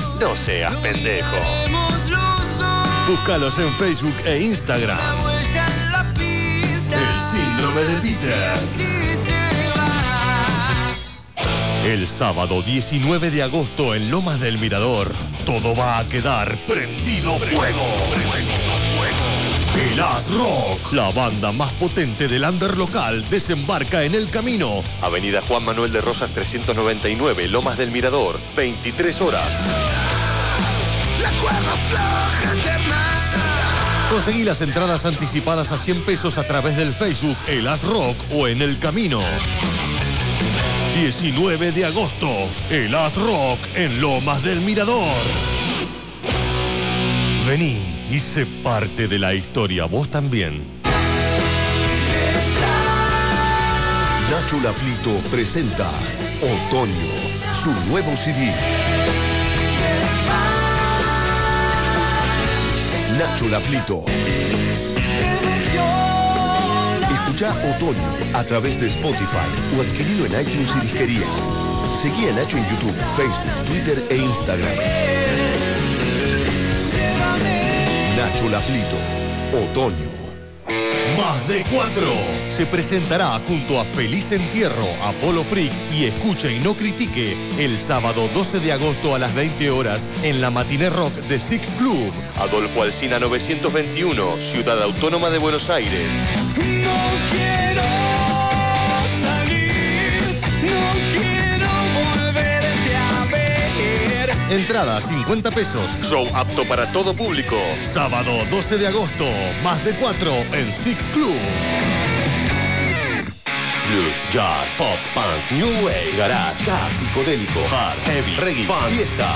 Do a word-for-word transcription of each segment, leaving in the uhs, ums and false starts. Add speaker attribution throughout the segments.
Speaker 1: cosas. No seas pendejo.
Speaker 2: Búscalos en Facebook e Instagram. El síndrome de Peter. El sábado diecinueve de agosto en Lomas del Mirador, todo va a quedar prendido fuego. El As Rock, la banda más potente del under local, desembarca en el camino.
Speaker 1: Avenida Juan Manuel de Rosas trescientos noventa y nueve, Lomas del Mirador, veintitrés horas.
Speaker 3: La cuerda floja eterna.
Speaker 2: Conseguí las entradas anticipadas a cien pesos a través del Facebook El As Rock o en El Camino. diecinueve de agosto, El As Rock en Lomas del Mirador. Vení y sé parte de la historia, vos también.
Speaker 4: Nacho Laflito presenta Otoño, su nuevo C D. Nacho Laflito. Escucha Otoño a través de Spotify o adquirido en iTunes y disquerías. Seguí a Nacho en YouTube, Facebook, Twitter e Instagram. Nacho Laflito, Otoño.
Speaker 2: Más de cuatro se presentará junto a Feliz Entierro, Apolo Freak y Escucha y No Critique el sábado doce de agosto a las veinte horas en la Matiné Rock de Sick Club.
Speaker 1: Adolfo Alsina novecientos veintiuno, Ciudad Autónoma de Buenos Aires.
Speaker 3: No quiero salir, no quiero volverte a ver.
Speaker 2: Entrada cincuenta pesos.
Speaker 1: Show apto para todo público.
Speaker 2: Sábado doce de agosto, más de cuatro en Sick Club.
Speaker 4: Blues, jazz, pop, punk, new wave, garage, ska, psicodélico, hard, heavy, reggae, funk, fiesta.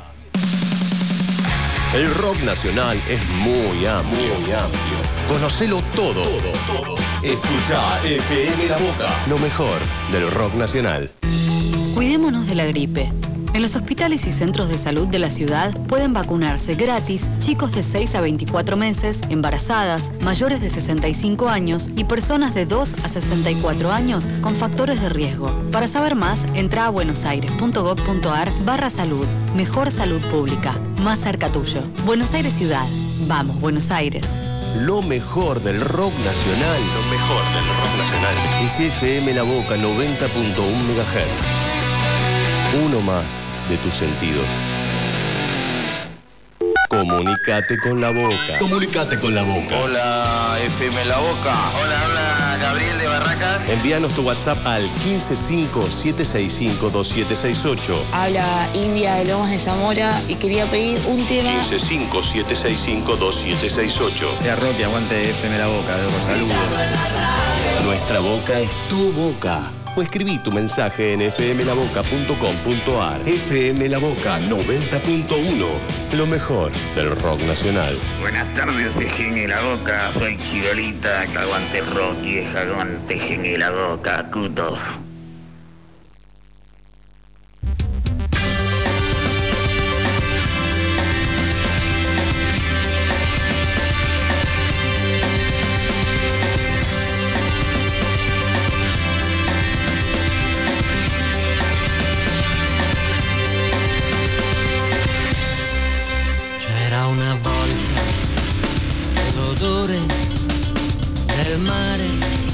Speaker 4: El rock nacional es muy amplio, muy amplio. Conocelo todo. todo, todo. Escucha F M La Boca, lo mejor del rock nacional.
Speaker 5: Cuidémonos de la gripe. En los hospitales y centros de salud de la ciudad pueden vacunarse gratis chicos de seis a veinticuatro meses, embarazadas, mayores de sesenta y cinco años y personas de dos a sesenta y cuatro años con factores de riesgo. Para saber más, entra a buenosaires.gov.ar barra salud. Mejor salud pública. Más cerca tuyo. Buenos Aires Ciudad. Vamos, Buenos Aires.
Speaker 4: Lo mejor del rock nacional.
Speaker 1: Lo mejor del rock nacional.
Speaker 4: Es F M La Boca noventa punto uno megahertz. Uno más de tus sentidos. Comunicate con la boca. Comunicate con la boca.
Speaker 6: Hola, F M La Boca. Hola, habla Gabriel de Barracas.
Speaker 4: Envíanos tu WhatsApp al quince cinco siete seis cinco dos siete seis ocho.
Speaker 7: Habla India de Lomas de Zamora y quería pedir un tema.
Speaker 4: quince cinco siete seis cinco dos siete seis ocho.
Speaker 6: Sea rock y aguante F M La Boca. Luego saludos.
Speaker 4: Nuestra boca es tu boca. O escribí tu mensaje en f m la boca punto com punto a r. F M La Boca noventa punto uno. Lo mejor del rock nacional.
Speaker 8: Buenas tardes, F M La Boca. Soy Chirolita, que aguante el rock y deja aguante F M La Boca, cutos.
Speaker 9: Una volta l'odore del mare,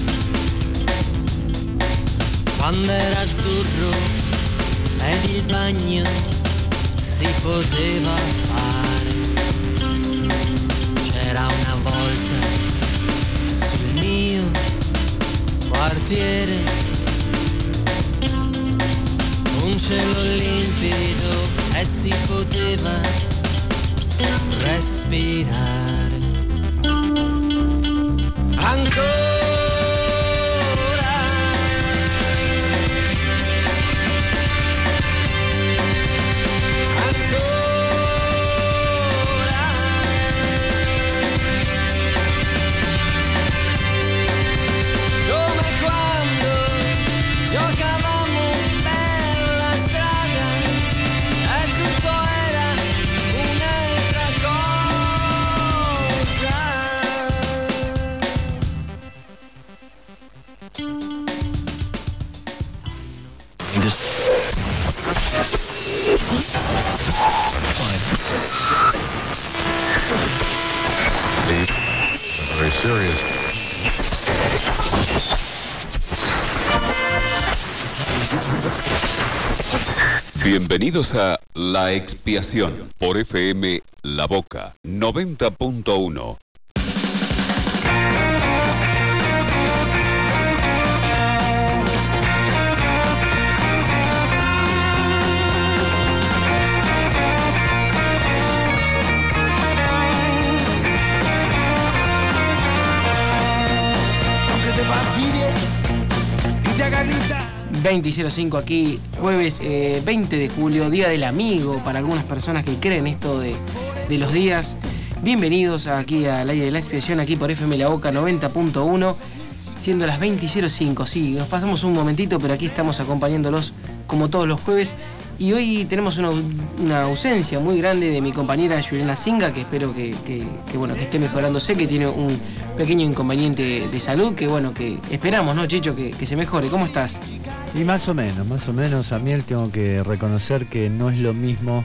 Speaker 9: quando era azzurro ed il bagno si poteva fare. C'era una volta sul mio quartiere un cielo limpido e si poteva respirare ancora. Come quando giocavamo per la strada e tutto era un'altra cosa.
Speaker 10: Very serious.
Speaker 11: Bienvenidos a La Expiación por F M La Boca noventa punto uno.
Speaker 12: veinte y cero cinco aquí, jueves eh, veinte de julio, Día del Amigo, para algunas personas que creen esto de, de los días. Bienvenidos aquí al aire de La Expiación, aquí por F M La Boca noventa punto uno, siendo las veinte y cero cinco. Sí, nos pasamos un momentito, pero aquí estamos acompañándolos como todos los jueves. Y hoy tenemos una, una ausencia muy grande de mi compañera Juliana Singa, que espero que, que, que, bueno, que esté mejorándose, que tiene un pequeño inconveniente de salud, que bueno, que esperamos, ¿no, Chicho? Que, que se mejore. ¿Cómo estás?
Speaker 13: Y más o menos, más o menos. A mí tengo que reconocer que no es lo mismo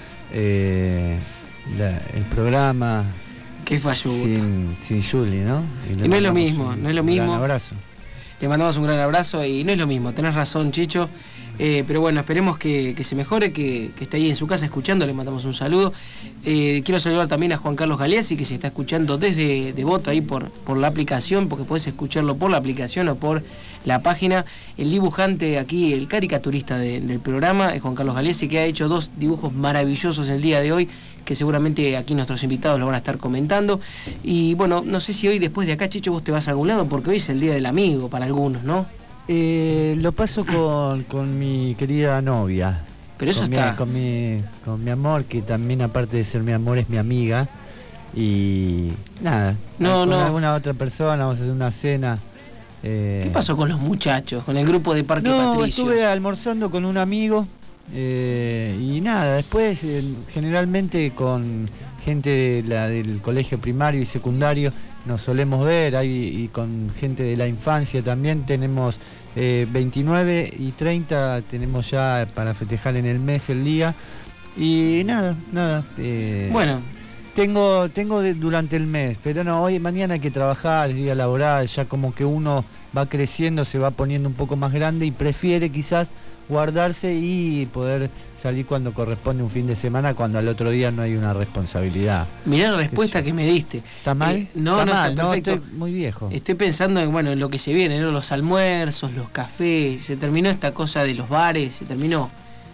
Speaker 13: eh, la, el programa
Speaker 12: que falló
Speaker 13: sin, sin Juli, ¿no?
Speaker 12: Y, y no es lo mismo,
Speaker 13: un,
Speaker 12: no es lo mismo.
Speaker 13: Un gran abrazo.
Speaker 12: Le mandamos un gran abrazo y no es lo mismo, tenés razón, Chicho. Eh, pero bueno, esperemos que, que se mejore, que, que esté ahí en su casa escuchando, le mandamos un saludo. Eh, quiero saludar también a Juan Carlos Galeazzi, que se está escuchando desde Devoto ahí por, por la aplicación, porque podés escucharlo por la aplicación o por la página. El dibujante aquí, el caricaturista de, del programa, es Juan Carlos Galeazzi, que ha hecho dos dibujos maravillosos el día de hoy, que seguramente aquí nuestros invitados lo van a estar comentando. Y bueno, no sé si hoy después de acá, Chicho, vos te vas a algún lado, porque hoy es el Día del Amigo para algunos, ¿no?
Speaker 13: Eh, lo paso con, con mi querida novia.
Speaker 12: Pero eso
Speaker 13: con
Speaker 12: está...
Speaker 13: Mi, con, mi, con mi amor, que también aparte de ser mi amor es mi amiga. Y nada,
Speaker 12: no,
Speaker 13: con
Speaker 12: no.
Speaker 13: alguna otra persona vamos a hacer una cena. Eh...
Speaker 12: ¿Qué pasó con los muchachos, con el grupo de Parque
Speaker 13: no,
Speaker 12: Patricios?
Speaker 13: Estuve almorzando con un amigo eh, y nada, después eh, generalmente con gente de la, del colegio primario y secundario nos solemos ver, hay, y con gente de la infancia también tenemos eh, veintinueve y treinta, tenemos ya para festejar en el mes el día. Y nada, nada. Eh,
Speaker 12: bueno.
Speaker 13: Tengo, tengo de, durante el mes, pero no, hoy mañana hay que trabajar, es día laboral, ya como que uno va creciendo, se va poniendo un poco más grande y prefiere quizás guardarse y poder salir cuando corresponde un fin de semana, cuando al otro día no hay una responsabilidad.
Speaker 12: Mirá la respuesta Eso. que me diste.
Speaker 13: ¿Está mal?
Speaker 12: Eh, no,
Speaker 13: está
Speaker 12: no,
Speaker 13: mal,
Speaker 12: está perfecto.
Speaker 13: No, estoy muy viejo.
Speaker 12: Estoy pensando en, bueno, en lo que se viene, ¿no? Los almuerzos, los cafés, se terminó esta cosa de los bares, se terminó.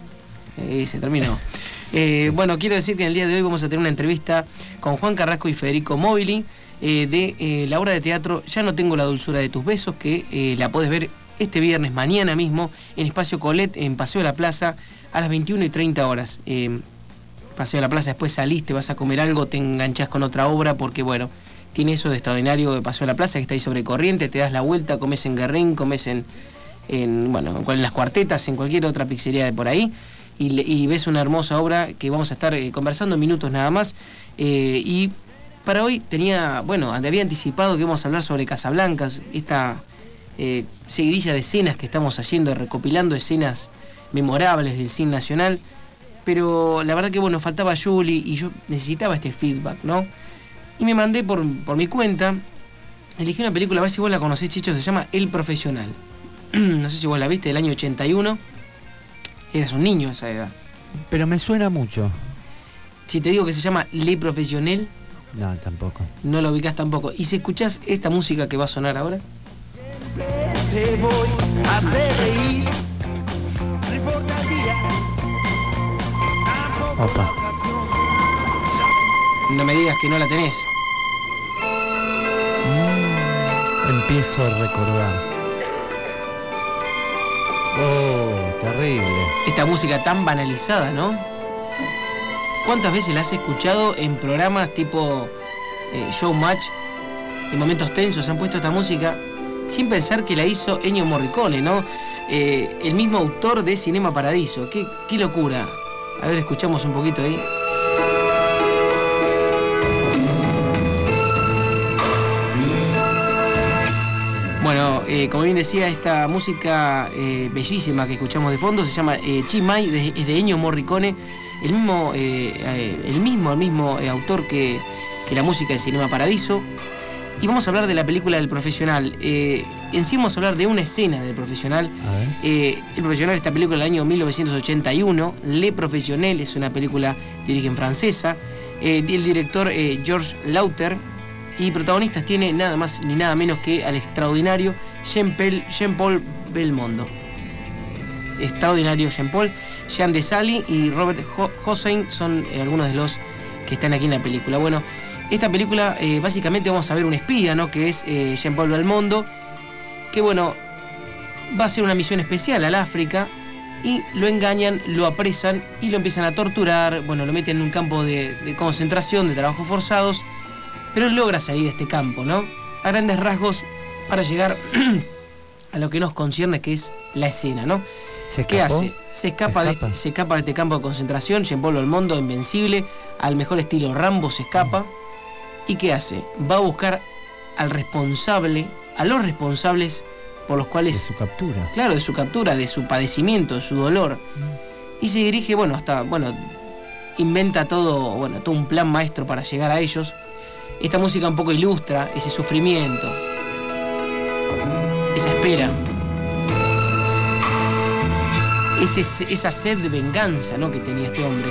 Speaker 12: Eh, se terminó. Eh, bueno, quiero decir que en el día de hoy vamos a tener una entrevista con Juan Carrasco y Federico Mobili eh, de eh, la obra de teatro Ya no tengo la dulzura de tus besos, que eh, la podés ver este viernes, mañana mismo, en Espacio Colette, en Paseo de la Plaza, a las veintiuna y treinta horas. Eh, Paseo de la Plaza, después salís, te vas a comer algo, te enganchás con otra obra, porque bueno, tiene eso de extraordinario de Paseo de la Plaza, que está ahí sobre corriente, te das la vuelta, comes en Guerrín, comes en, en, bueno, en las Cuartetas, en cualquier otra pizzería de por ahí. Y, y ves una hermosa obra que vamos a estar eh, conversando en minutos nada más. Eh, y para hoy tenía, bueno, había anticipado que íbamos a hablar sobre Casablancas, esta eh, seguidilla de escenas que estamos haciendo, recopilando escenas memorables del cine nacional. Pero la verdad que, bueno, faltaba Juli y yo necesitaba este feedback, ¿no? Y me mandé por, por mi cuenta, elegí una película, a ver si vos la conocés, Chicho, se llama El Profesional. No sé si vos la viste, del año ochenta y uno. Eras un niño a esa edad.
Speaker 13: Pero me suena mucho.
Speaker 12: Si te digo que se llama Le Profesional...
Speaker 13: No, tampoco.
Speaker 12: No lo ubicás tampoco. ¿Y si escuchás esta música que va a sonar ahora?
Speaker 3: Te voy a hacer reír. No importa el día.
Speaker 13: Opa.
Speaker 12: No me digas que no la tenés.
Speaker 13: Mm, empiezo a recordar. Oh, terrible.
Speaker 12: Esta música tan banalizada, ¿no? ¿Cuántas veces la has escuchado en programas tipo eh, Showmatch? En momentos tensos han puesto esta música sin pensar que la hizo Ennio Morricone, ¿no? Eh, el mismo autor de Cinema Paradiso. Qué, qué locura. A ver, escuchamos un poquito ahí. Bueno, eh, como bien decía, esta música eh, bellísima que escuchamos de fondo se llama eh, Chi Mai, de, es de Ennio Morricone. el mismo, eh, eh, el mismo, el mismo eh, autor que, que la música de Cinema Paradiso. Y vamos a hablar de la película del Profesional. Eh, en sí vamos a hablar de una escena del Profesional. Eh, el Profesional, esta película del año mil novecientos ochenta y uno. Le Professionnel es una película de origen francesa. Eh, el director eh, Georges Lauter. Y protagonistas tiene nada más ni nada menos que al extraordinario Jean-Paul Belmondo. Extraordinario Jean-Paul. Jean Desailly y Robert Hossein son eh, algunos de los que están aquí en la película. Bueno, esta película, eh, básicamente vamos a ver un espía, ¿no? Que es eh, Jean-Paul Belmondo, que bueno, va a hacer una misión especial al África y lo engañan, lo apresan y lo empiezan a torturar. Bueno, lo meten en un campo de, de concentración, de trabajos forzados, pero él logra salir de este campo, ¿no? A grandes rasgos, para llegar a lo que nos concierne, que es la escena, ¿no?
Speaker 13: ¿Se
Speaker 12: ¿Qué
Speaker 13: escapó?
Speaker 12: hace? Se escapa,
Speaker 13: ¿Se
Speaker 12: de
Speaker 13: escapa?
Speaker 12: este, se escapa de este campo de concentración. Jean-Paul Belmondo, invencible, al mejor estilo Rambo, se escapa. ¿Y qué hace? Va a buscar al responsable, a los responsables por los cuales...
Speaker 13: De su captura.
Speaker 12: Claro, de su captura, de su padecimiento, de su dolor. Mm. Y se dirige, bueno, hasta, bueno, inventa todo, bueno, todo un plan maestro para llegar a ellos. Esta música un poco ilustra ese sufrimiento, esa espera, ese, esa sed de venganza, ¿no?, que tenía este hombre.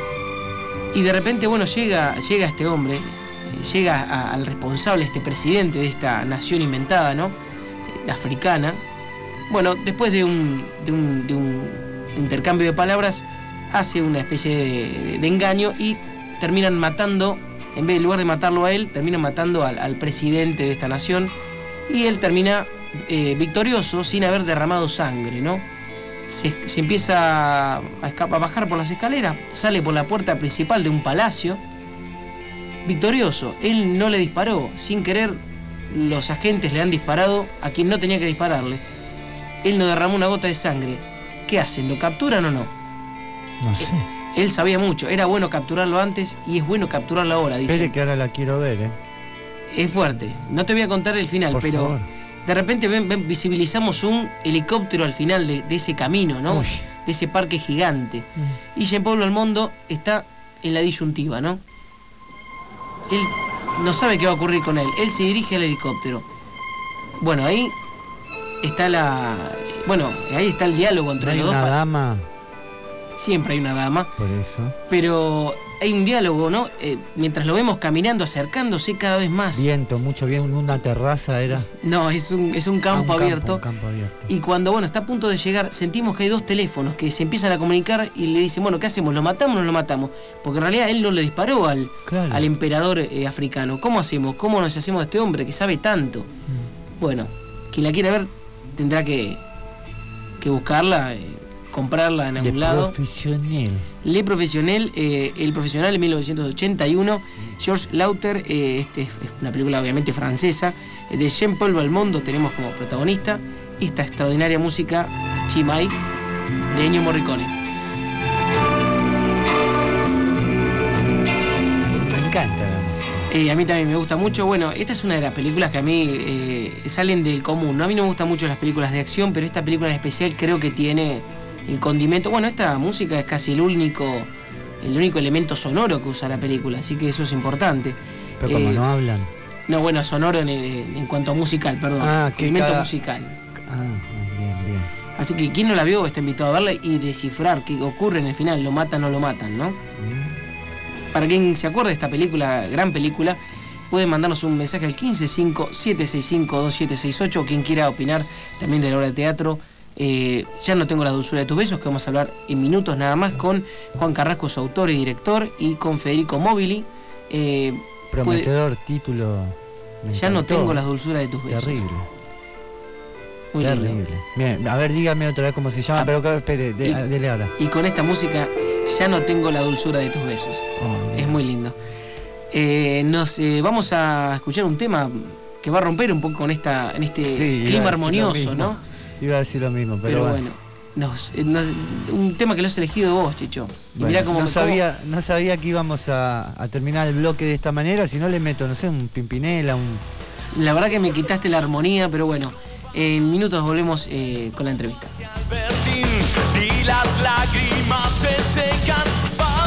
Speaker 12: Y de repente, bueno, llega, llega este hombre, llega a, al responsable, este presidente de esta nación inventada, ¿no?, africana. Bueno, después de un, de un, de un intercambio de palabras, hace una especie de, de engaño y terminan matando, en vez de lugar de matarlo a él, terminan matando al, al presidente de esta nación, y él termina eh, victorioso sin haber derramado sangre, ¿no? Se, se empieza a, escapar, a bajar por las escaleras, sale por la puerta principal de un palacio, victorioso. Él no le disparó, sin querer los agentes le han disparado a quien no tenía que dispararle. Él no derramó una gota de sangre. ¿Qué hacen? ¿Lo capturan o no?
Speaker 13: No sé.
Speaker 12: Él sabía mucho, era bueno capturarlo antes y es bueno capturarlo ahora, dice.
Speaker 13: Espere que ahora la quiero ver, ¿eh?
Speaker 12: Es fuerte. No te voy a contar el final,
Speaker 13: Por
Speaker 12: pero
Speaker 13: favor.
Speaker 12: de repente ven, ven, visibilizamos un helicóptero al final de, de ese camino, ¿no?
Speaker 13: Uy.
Speaker 12: De ese parque gigante. Mm. Y Jean-Paul Belmondo está en la disyuntiva, ¿no? Él no sabe qué va a ocurrir con él. Él se dirige al helicóptero. Bueno, ahí está la... Bueno, ahí está el diálogo entre
Speaker 13: ¿No hay
Speaker 12: los dos.
Speaker 13: una dama?
Speaker 12: Siempre hay una dama.
Speaker 13: Por eso.
Speaker 12: Pero hay un diálogo, ¿no? Eh, mientras lo vemos caminando, acercándose cada vez más.
Speaker 13: Viento, mucho viento, una terraza era.
Speaker 12: No, es un, es un campo
Speaker 13: ah, un
Speaker 12: abierto.
Speaker 13: Campo, un campo abierto.
Speaker 12: Y cuando, bueno, está a punto de llegar, sentimos que hay dos teléfonos que se empiezan a comunicar y le dicen, bueno, ¿qué hacemos? ¿Lo matamos o no lo matamos? Porque en realidad él no le disparó al,
Speaker 13: claro.
Speaker 12: al emperador eh, africano. ¿Cómo hacemos? ¿Cómo nos hacemos de este hombre que sabe tanto? Mm. Bueno, quien la quiera ver tendrá que, que buscarla, eh, comprarla en algún
Speaker 13: Le
Speaker 12: lado.
Speaker 13: Professionnel.
Speaker 12: Le Professionnel, eh, el Profesional en mil novecientos ochenta y uno. Georges Lauter, eh, este es una película obviamente francesa. Eh, de Jean-Paul Belmondo tenemos como protagonista esta extraordinaria música Chimay de Ennio Morricone.
Speaker 13: Me encanta la música.
Speaker 12: Eh, a mí también me gusta mucho. Bueno, esta es una de las películas que a mí eh, salen del común, ¿no? A mí no me gustan mucho las películas de acción, pero esta película en especial creo que tiene el condimento. Bueno, esta música es casi el único el único elemento sonoro que usa la película, así que eso es importante.
Speaker 13: Pero como
Speaker 12: eh,
Speaker 13: no hablan.
Speaker 12: No, bueno, sonoro en, en cuanto a musical, perdón.
Speaker 13: Ah, que
Speaker 12: elemento
Speaker 13: cada...
Speaker 12: musical.
Speaker 13: Ah, bien, bien.
Speaker 12: Así que quien no la vio está invitado a verla y descifrar qué ocurre en el final, lo matan o no lo matan, ¿no? Mm. Para quien se acuerde de esta película, gran película, pueden mandarnos un mensaje al quince cinco siete seis cinco dos siete seis ocho, o quien quiera opinar también de la obra de teatro. Eh, ya no tengo la dulzura de tus besos, que vamos a hablar en minutos nada más con Juan Carrasco, su autor y director, y con Federico Mobili. Eh,
Speaker 13: Prometedor puede... título.
Speaker 12: Me ya encantó. No tengo la dulzura de tus besos.
Speaker 13: Terrible.
Speaker 12: Muy
Speaker 13: Terrible.
Speaker 12: lindo.
Speaker 13: Bien, a ver, dígame otra vez cómo se llama, ah, pero espere, de,
Speaker 12: y,
Speaker 13: dele ahora.
Speaker 12: Y con esta música, ya no tengo la dulzura de tus besos. Oh, es muy lindo. Eh, nos eh, vamos a escuchar un tema que va a romper un poco con esta, en este
Speaker 13: sí,
Speaker 12: clima armonioso, ¿no?
Speaker 13: Iba a decir lo mismo, pero,
Speaker 12: pero
Speaker 13: bueno.
Speaker 12: bueno nos, nos, un tema que lo has elegido vos, Chicho. Y
Speaker 13: bueno,
Speaker 12: mirá cómo,
Speaker 13: no, sabía,
Speaker 12: cómo...
Speaker 13: no sabía que íbamos a, a terminar el bloque de esta manera, si no le meto, no sé, un Pimpinela, un...
Speaker 12: La verdad que me quitaste la armonía, pero bueno, en minutos volvemos eh, con la entrevista.
Speaker 3: Y las lágrimas se secan.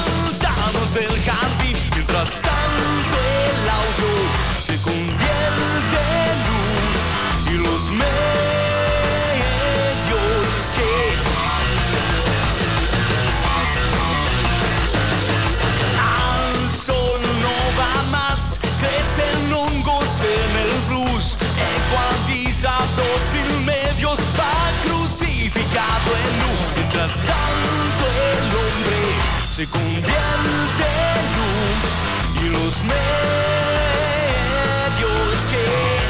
Speaker 3: esclavizado sin medios, va crucificado en luz. Mientras tanto el hombre se convierte en luz y los medios que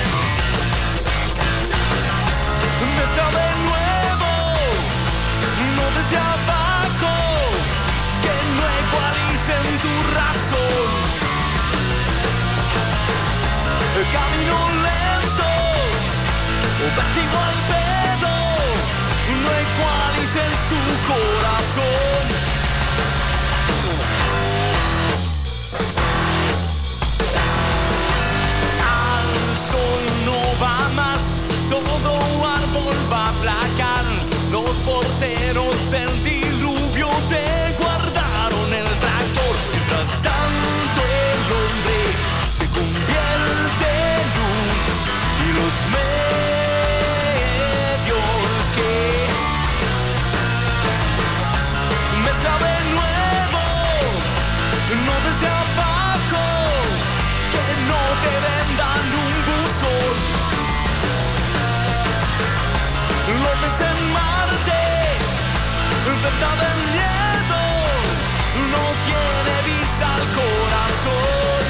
Speaker 3: está de nuevo, no desde abajo, que no ecualicen tu razón. Camino lento, o vértigo al pedo, no ecualicen tu corazón. Al sol no va más, todo árbol va a aplacar. Los porteros del diluvio te guardaron el tractor. Mientras tanto el hombre se convierte en luz y los medios que mezcla de nuevo, no desde abajo, que no te vendan un buzón. López en Marte, verdad del miedo, no tiene visa al corazón.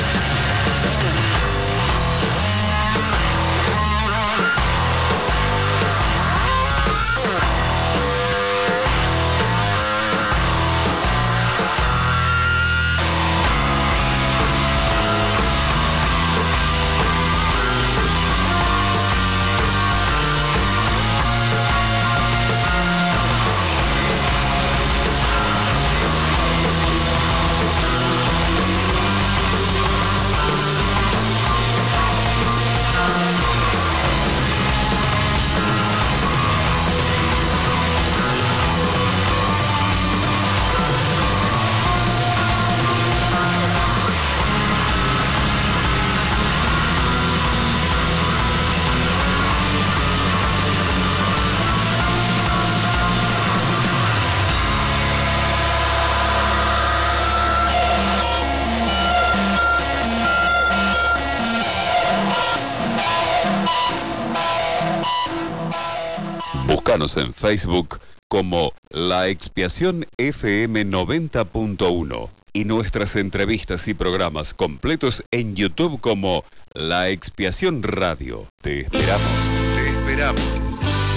Speaker 11: Búscanos en Facebook como La Expiación F M noventa punto uno y nuestras entrevistas y programas completos en YouTube como La Expiación Radio. Te esperamos, te esperamos.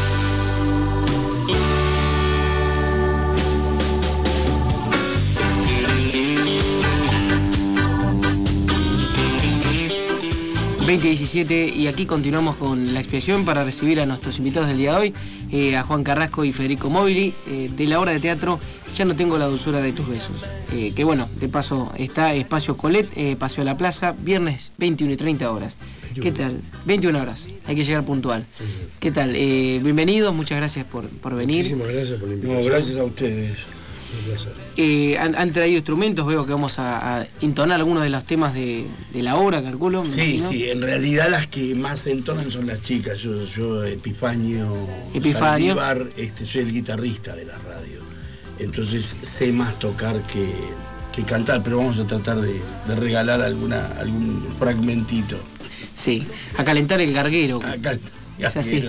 Speaker 12: veinte diecisiete y aquí continuamos con La Expiación para recibir a nuestros invitados del día de hoy, eh, a Juan Carrasco y Federico Mobili, eh, de la obra de teatro Ya no tengo la dulzura de tus besos, eh, que bueno, de paso está Espacio Colet, eh, Paseo de la Plaza, viernes veintiuna y treinta horas. veintiuno. ¿Qué tal? veintiuna horas, hay que llegar puntual. Sí, sí. ¿Qué tal? Eh, bienvenidos, muchas gracias por, por venir.
Speaker 14: Muchísimas gracias por la invitación.
Speaker 15: No, gracias a ustedes.
Speaker 14: Un placer.
Speaker 12: Eh, han, han traído instrumentos, veo que vamos a, a entonar algunos de los temas de, de la obra, calculo.
Speaker 15: Sí, sí, en realidad las que más entonan son las chicas. Yo, yo Epifanio,
Speaker 12: Epifanio.
Speaker 15: Saldívar, este, soy el guitarrista de la radio. Entonces sé más tocar que, que cantar, pero vamos a tratar de, de regalar alguna, algún fragmentito.
Speaker 12: Sí, a calentar el garguero.
Speaker 15: A calentar el
Speaker 12: es así.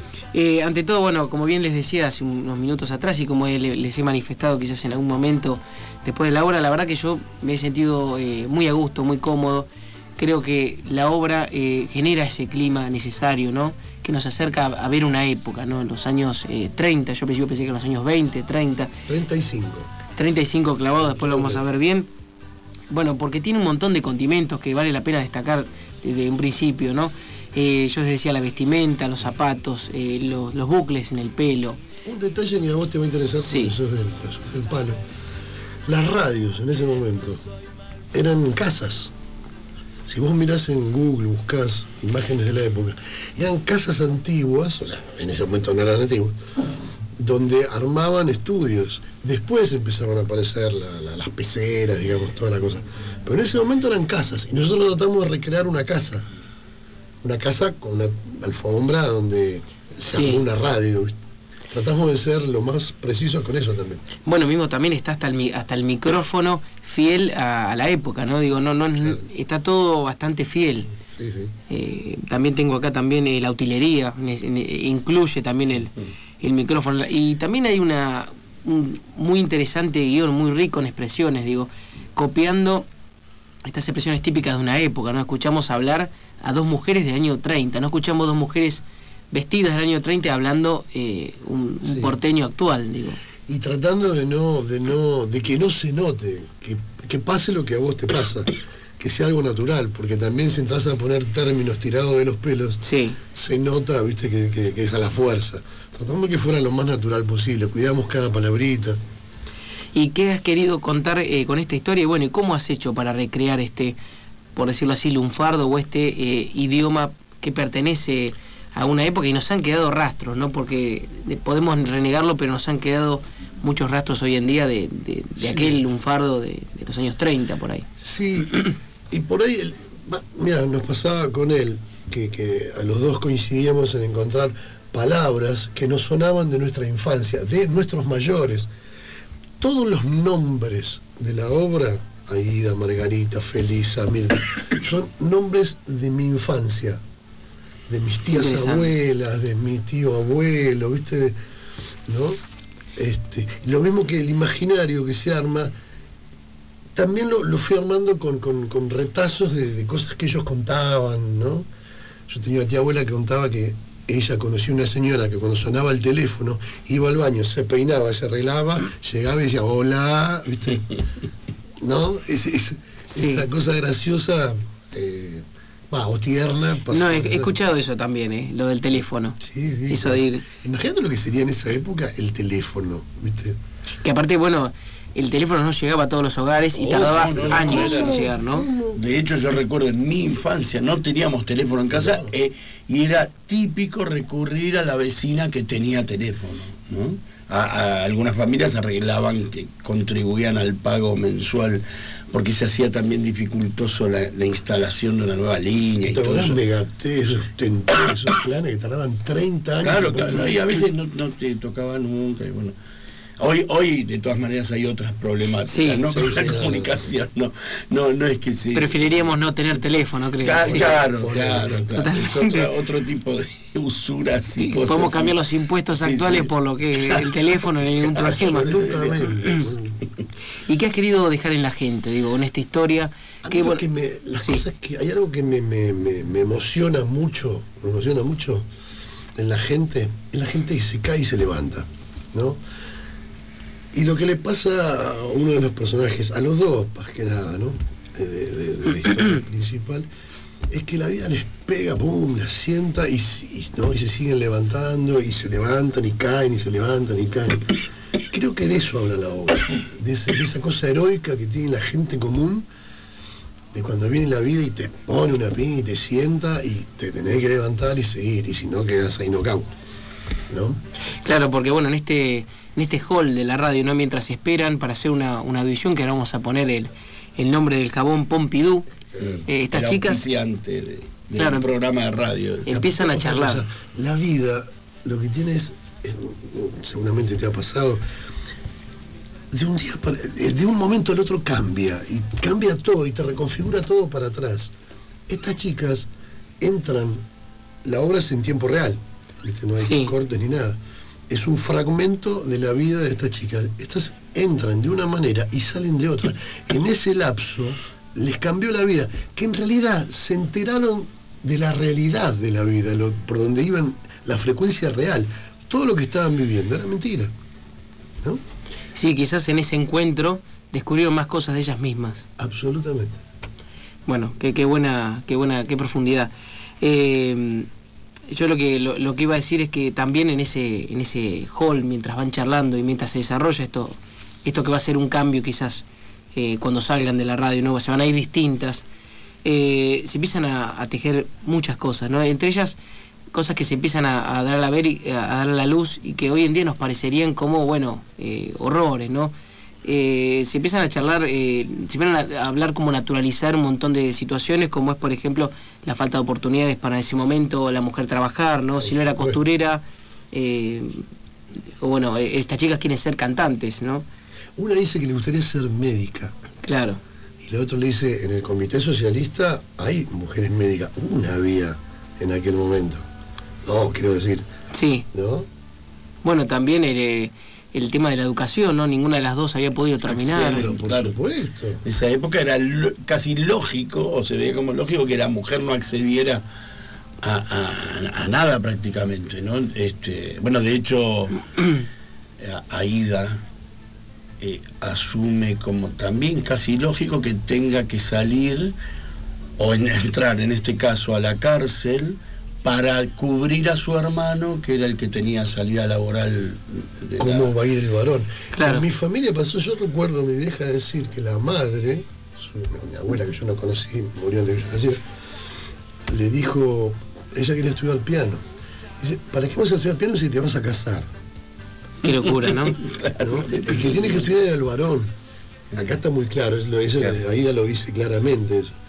Speaker 12: Eh, ante todo, bueno, como bien les decía hace unos minutos atrás y como les he manifestado quizás en algún momento después de la obra, la verdad que yo me he sentido eh, muy a gusto, muy cómodo. Creo que la obra eh, genera ese clima necesario, ¿no? Que nos acerca a, a ver una época, ¿no? En los años eh, treinta, yo pensé, yo pensé que en los años veinte, treinta.
Speaker 14: treinta y cinco.
Speaker 12: treinta y cinco clavados, después lo vamos a ver bien. Bueno, porque tiene un montón de condimentos que vale la pena destacar desde un principio, ¿no? Eh, yo les decía la vestimenta, los zapatos, eh, los, los bucles en el pelo.
Speaker 14: Un detalle que a vos te va a interesar porque sí. sos, del, sos del palo. Las radios en ese momento eran casas. Si vos mirás en Google, buscás imágenes de la época, eran casas antiguas, o sea, en ese momento no eran antiguas, donde armaban estudios. Después empezaron a aparecer la, la, las peceras, digamos, toda la cosa. Pero en ese momento eran casas, y nosotros tratamos de recrear una casa. Una casa con una alfombra donde se sí. armó una radio. Tratamos de ser lo más precisos con eso también.
Speaker 12: Bueno, mismo también está hasta el, hasta el micrófono fiel a, a la época, ¿no? Digo, no, no claro. Está todo bastante fiel.
Speaker 14: Sí, sí.
Speaker 12: Eh, también tengo acá también eh, la utilería, en, en, incluye también el, el micrófono. Y también hay una un muy interesante guión, muy rico en expresiones, digo, copiando estas expresiones típicas de una época, ¿no? Escuchamos hablar a dos mujeres del año treinta, no escuchamos dos mujeres vestidas del año treinta hablando eh, un, un
Speaker 14: Sí.
Speaker 12: porteño actual, digo.
Speaker 14: Y tratando de no, de no, de que no se note, que, que pase lo que a vos te pasa, que sea algo natural, porque también si entras a poner términos tirados de los pelos,
Speaker 12: sí.
Speaker 14: se nota, viste, que, que, que es a la fuerza. Tratamos de que fuera lo más natural posible, cuidamos cada palabrita.
Speaker 12: ¿Y qué has querido contar eh, con esta historia? Y bueno, ¿y cómo has hecho para recrear este, por decirlo así, lunfardo o este eh, idioma que pertenece a una época y nos han quedado rastros, ¿no? Porque podemos renegarlo, pero nos han quedado muchos rastros hoy en día de, de, de
Speaker 14: Sí.
Speaker 12: aquel lunfardo de, de los años treinta, por ahí.
Speaker 14: Sí, y por ahí, el- va, mira, nos pasaba con él, que, que a los dos coincidíamos en encontrar palabras que nos sonaban de nuestra infancia, de nuestros mayores. Todos los nombres de la obra, Aida, Margarita, Felisa, Mirta, son nombres de mi infancia, de mis tías
Speaker 12: Interesante.
Speaker 14: abuelas, de mi tío abuelo, ¿viste? De- ¿no? Este, lo mismo que el imaginario que se arma, también lo, lo fui armando con, con, con retazos de, de cosas que ellos contaban, ¿no? Yo tenía una tía abuela que contaba que ella conoció una señora que cuando sonaba el teléfono iba al baño, se peinaba, se arreglaba, llegaba y decía, hola, ¿viste? ¿No? Es, es-
Speaker 12: Sí.
Speaker 14: Esa cosa graciosa, eh, va, o tierna. pasa-
Speaker 12: No, he, he escuchado eso también, ¿eh? Lo del teléfono.
Speaker 14: Sí, sí,
Speaker 12: Eso de ir...
Speaker 14: Imagínate lo que sería en esa época el teléfono, ¿viste?
Speaker 12: Que aparte, bueno, el teléfono no llegaba a todos los hogares y
Speaker 15: Oh,
Speaker 12: tardaba
Speaker 15: no, no,
Speaker 12: años
Speaker 15: no,
Speaker 12: en
Speaker 15: no.
Speaker 12: llegar, ¿no?
Speaker 15: De hecho, yo recuerdo en mi infancia no teníamos teléfono en casa eh, y era típico recurrir a la vecina que tenía teléfono, ¿no? A, a algunas familias arreglaban que contribuían al pago mensual porque se hacía también dificultoso la, la instalación de una nueva línea y
Speaker 14: ¿Te
Speaker 15: todo
Speaker 14: acordás
Speaker 15: eso.
Speaker 14: Megatel, esos Tentel, esos planes que tardaban treinta años?
Speaker 15: Claro,
Speaker 14: en
Speaker 15: claro,
Speaker 14: poner-
Speaker 15: y a veces no, no te tocaba nunca. Y bueno, hoy, hoy de todas maneras hay otras problemáticas,
Speaker 12: Sí,
Speaker 15: ¿no?
Speaker 14: sí,
Speaker 15: Con la
Speaker 14: sí,
Speaker 15: comunicación, no, no, no es que sí.
Speaker 12: Preferiríamos no tener teléfono, creo.
Speaker 15: Claro,
Speaker 12: Sí.
Speaker 15: claro, claro, claro. Es
Speaker 12: Totalmente.
Speaker 15: otra- otro tipo de usuras y
Speaker 12: Sí,
Speaker 15: cosas.
Speaker 12: podemos
Speaker 15: ¿sí?
Speaker 12: cambiar los impuestos
Speaker 15: Sí,
Speaker 12: actuales
Speaker 15: sí.
Speaker 12: por lo que el teléfono, no hay ningún problema.
Speaker 14: Absolutamente.
Speaker 12: ¿Y qué has querido dejar en la gente, digo, en esta historia?
Speaker 14: A
Speaker 12: Que,
Speaker 14: mí lo
Speaker 12: bueno,
Speaker 14: que me, las
Speaker 12: sí.
Speaker 14: cosas que hay algo que me, me, me, me emociona mucho, me emociona mucho en la gente, es la gente que se cae y se levanta, ¿no? Y lo que le pasa a uno de los personajes, a los dos, más que nada, ¿no? De, de- de la historia principal, es que la vida les pega, pum, las sienta y, y, ¿no? y se siguen levantando y se levantan y caen y se levantan y caen. Creo que de eso habla la obra, de, ese- de esa cosa heroica que tiene la gente común, de cuando viene la vida y te pone una piña y te sienta y te tenés que levantar y seguir, y si no quedas ahí knockout, ¿no?
Speaker 12: Claro, porque bueno, en este en este hall de la radio, ¿no? Mientras esperan para hacer una, una audición, que ahora vamos a poner el, el nombre del jabón Pompidou, eh, estas
Speaker 15: El
Speaker 12: chicas
Speaker 15: auspiciante de, del
Speaker 12: Claro.
Speaker 15: programa de radio.
Speaker 12: empiezan a
Speaker 14: Otra
Speaker 12: charlar.
Speaker 14: cosa, la vida, lo que tiene es, eh, seguramente te ha pasado, de un día para, eh, de un momento al otro cambia, y cambia todo y te reconfigura todo para atrás. Estas chicas entran, la obra es en tiempo real, ¿viste? No hay
Speaker 12: Sí.
Speaker 14: cortes ni nada. Es un fragmento de la vida de estas chicas. Estas entran de una manera y salen de otra. En ese lapso les cambió la vida, que en realidad se enteraron de la realidad de la vida, lo, por donde iban, la frecuencia real. Todo lo que estaban viviendo era mentira, ¿no?
Speaker 12: Sí, quizás en ese encuentro descubrieron más cosas de ellas mismas.
Speaker 14: Absolutamente.
Speaker 12: Bueno, qué, qué buena, qué buena, qué profundidad. Eh, yo lo que lo, lo que iba a decir es que también en ese en ese hall, mientras van charlando y mientras se desarrolla esto esto que va a ser un cambio quizás eh, cuando salgan de la radio, ¿no? Se van a ir distintas. Eh, se empiezan a, a tejer muchas cosas, ¿no? Entre ellas cosas que se empiezan a, a dar a la ver y, a dar a la luz y que hoy en día nos parecerían como, bueno, eh, horrores, ¿no? Eh, se empiezan a charlar, eh, se empiezan a, a hablar como naturalizar un montón de situaciones, como es, por ejemplo, la falta de oportunidades para ese momento la mujer trabajar, ¿no? Si no era costurera, eh, o bueno, eh, estas chicas quieren ser cantantes, ¿no?
Speaker 14: Una dice que le gustaría ser médica.
Speaker 12: Claro.
Speaker 14: Y el otro le dice, en el comité socialista hay mujeres médicas. Una había en aquel momento. No, quiero decir.
Speaker 12: Sí.
Speaker 14: ¿No?
Speaker 12: Bueno, también el, el tema de la educación, ¿no? Ninguna de las dos había podido terminar.
Speaker 15: Acceder,
Speaker 14: por
Speaker 15: claro.
Speaker 14: supuesto.
Speaker 15: En esa época era lo, casi lógico, o se veía como lógico, que la mujer no accediera a, a, a nada prácticamente, ¿no? Este, bueno, de hecho, Aída eh, asume como también casi lógico que tenga que salir o en, entrar, en este caso, a la cárcel para cubrir a su hermano, que era el que tenía salida laboral. De
Speaker 14: ¿Cómo
Speaker 15: la...
Speaker 14: va a ir el varón?
Speaker 12: Claro.
Speaker 14: En mi familia pasó, yo recuerdo a mi vieja decir que la madre, su, mi abuela que yo no conocí, murió antes de que yo naciera, le dijo, ella quería estudiar piano. Dice, ¿para qué vas a estudiar piano si te vas a casar?
Speaker 12: Qué locura, ¿no?
Speaker 14: ¿No? El que tiene que estudiar era el varón. Acá está muy claro, es lo, eso, claro. Aída lo dice claramente eso.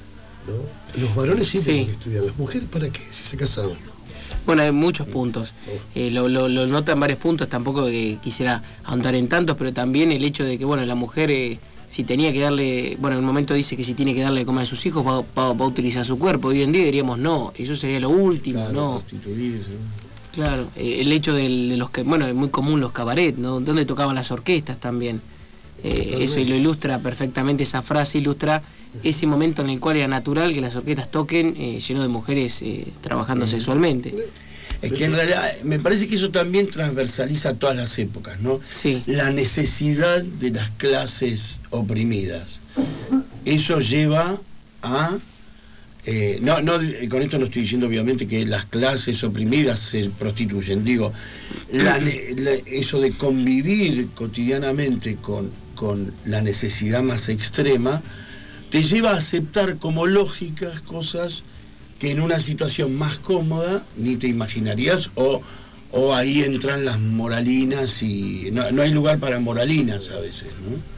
Speaker 14: ¿No? Los varones sí, sí tienen que estudiar, las mujeres ¿para qué? Si se casaban.
Speaker 12: Bueno, hay muchos puntos. Eh, lo, lo, lo nota en varios puntos, tampoco que quisiera ahondar en tantos, pero también el hecho de que, bueno, la mujer, eh, si tenía que darle, bueno, en un momento dice que si tiene que darle de comer a sus hijos, va, va, va a utilizar su cuerpo. Hoy en día diríamos, no, eso sería lo último,
Speaker 15: claro,
Speaker 12: no.
Speaker 15: Prostituirse.
Speaker 12: Claro, eh, el hecho del, de los que, bueno, es muy común los cabarets, ¿no? Donde tocaban las orquestas también. Eh, eso y lo ilustra perfectamente, esa frase ilustra ese momento en el cual era natural que las orquestas toquen eh, lleno de mujeres eh, trabajando sexualmente.
Speaker 15: Es que en realidad me parece que eso también transversaliza todas las épocas, ¿no?
Speaker 12: Sí.
Speaker 15: La necesidad de las clases oprimidas. Eso lleva a... Eh, no, no, con esto no estoy diciendo obviamente que las clases oprimidas se prostituyen, digo, la, la, eso de convivir cotidianamente con, con la necesidad más extrema, te lleva a aceptar como lógicas cosas que en una situación más cómoda ni te imaginarías, o, o ahí entran las moralinas y no, no hay lugar para moralinas a veces,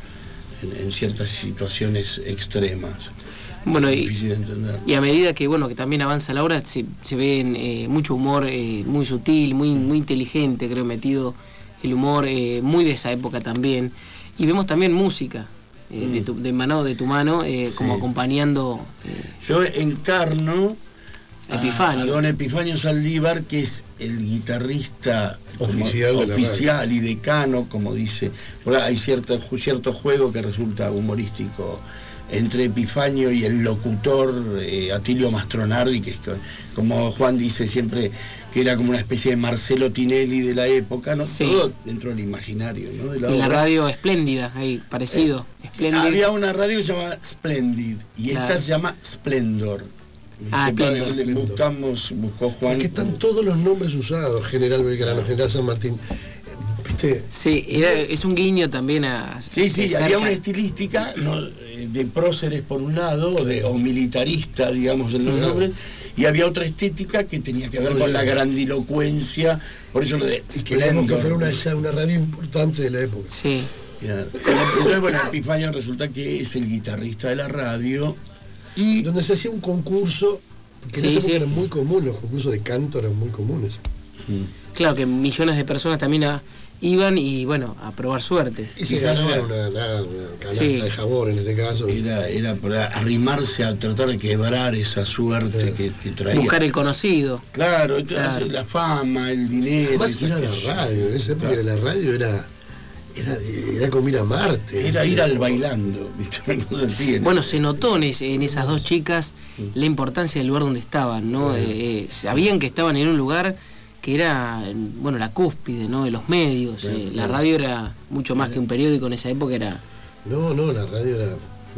Speaker 15: ¿no? En, en ciertas situaciones extremas.
Speaker 12: Bueno, y, y a medida que bueno que también avanza la hora, se, se ve eh, mucho humor eh, muy sutil, muy, muy inteligente, creo, metido el humor eh, muy de esa época también. Y vemos también música, eh, mm. de, tu, de mano de tu mano, eh, sí. como acompañando. Eh,
Speaker 15: Yo encarno
Speaker 12: Epifanio.
Speaker 15: a, a don Epifanio Saldívar, que es el guitarrista
Speaker 14: oficial,
Speaker 15: como,
Speaker 14: de
Speaker 15: oficial y decano, como dice. Hay cierto, cierto juego que resulta humorístico entre Epifanio y el locutor eh, Atilio Mastronardi, que es como Juan dice siempre, que era como una especie de Marcelo Tinelli de la época, ¿no?
Speaker 12: Sí.
Speaker 15: Todo dentro del imaginario, ¿no? De la,
Speaker 12: y la radio espléndida, ahí, parecido.
Speaker 15: Eh,
Speaker 12: Splendid.
Speaker 15: Había una radio que se llama Splendid y
Speaker 12: claro.
Speaker 15: esta se llama Splendor.
Speaker 12: Ah,
Speaker 15: le buscamos, buscó Juan.
Speaker 14: Porque están todos los nombres usados, General Belgrano, General San Martín. ¿Viste?
Speaker 12: Sí, era, es un guiño también a...
Speaker 15: Sí, sí, había una estilística, ¿no?, de próceres por un lado, o, de, o militarista, digamos, en los claro. nombres, y había otra estética que tenía que ver no, con la grandilocuencia, por eso lo de...
Speaker 14: Y que la época fuera una, una radio importante de la época.
Speaker 12: Sí.
Speaker 15: Ya. Entonces, bueno, Epifanio resulta que es el guitarrista de la radio, y...
Speaker 14: donde se hacía un concurso, que
Speaker 12: sí,
Speaker 14: en esa época
Speaker 12: sí.
Speaker 14: eran muy comunes, los concursos de canto eran muy comunes.
Speaker 12: Claro, que millones de personas también a, iban y, bueno, a probar suerte.
Speaker 14: Y se ganaba una, una, una canasta sí. de jabón en este caso.
Speaker 15: Era, era para arrimarse a tratar de quebrar esa suerte sí. que, que traía.
Speaker 12: Buscar el conocido.
Speaker 15: Claro, claro. la fama, el dinero.
Speaker 14: Además era la radio, en esa época claro. la radio era... Era, era como ir a Marte.
Speaker 15: Era ir al bailando. ¿Viste?
Speaker 12: Bueno, se notó en, ese, en esas dos chicas la importancia del lugar donde estaban, ¿no? Bueno. Eh, sabían que estaban en un lugar que era, bueno, la cúspide, ¿no? De los medios. Bueno, eh, la bueno. radio era mucho más que un periódico en esa época, era...
Speaker 14: No, no, la radio era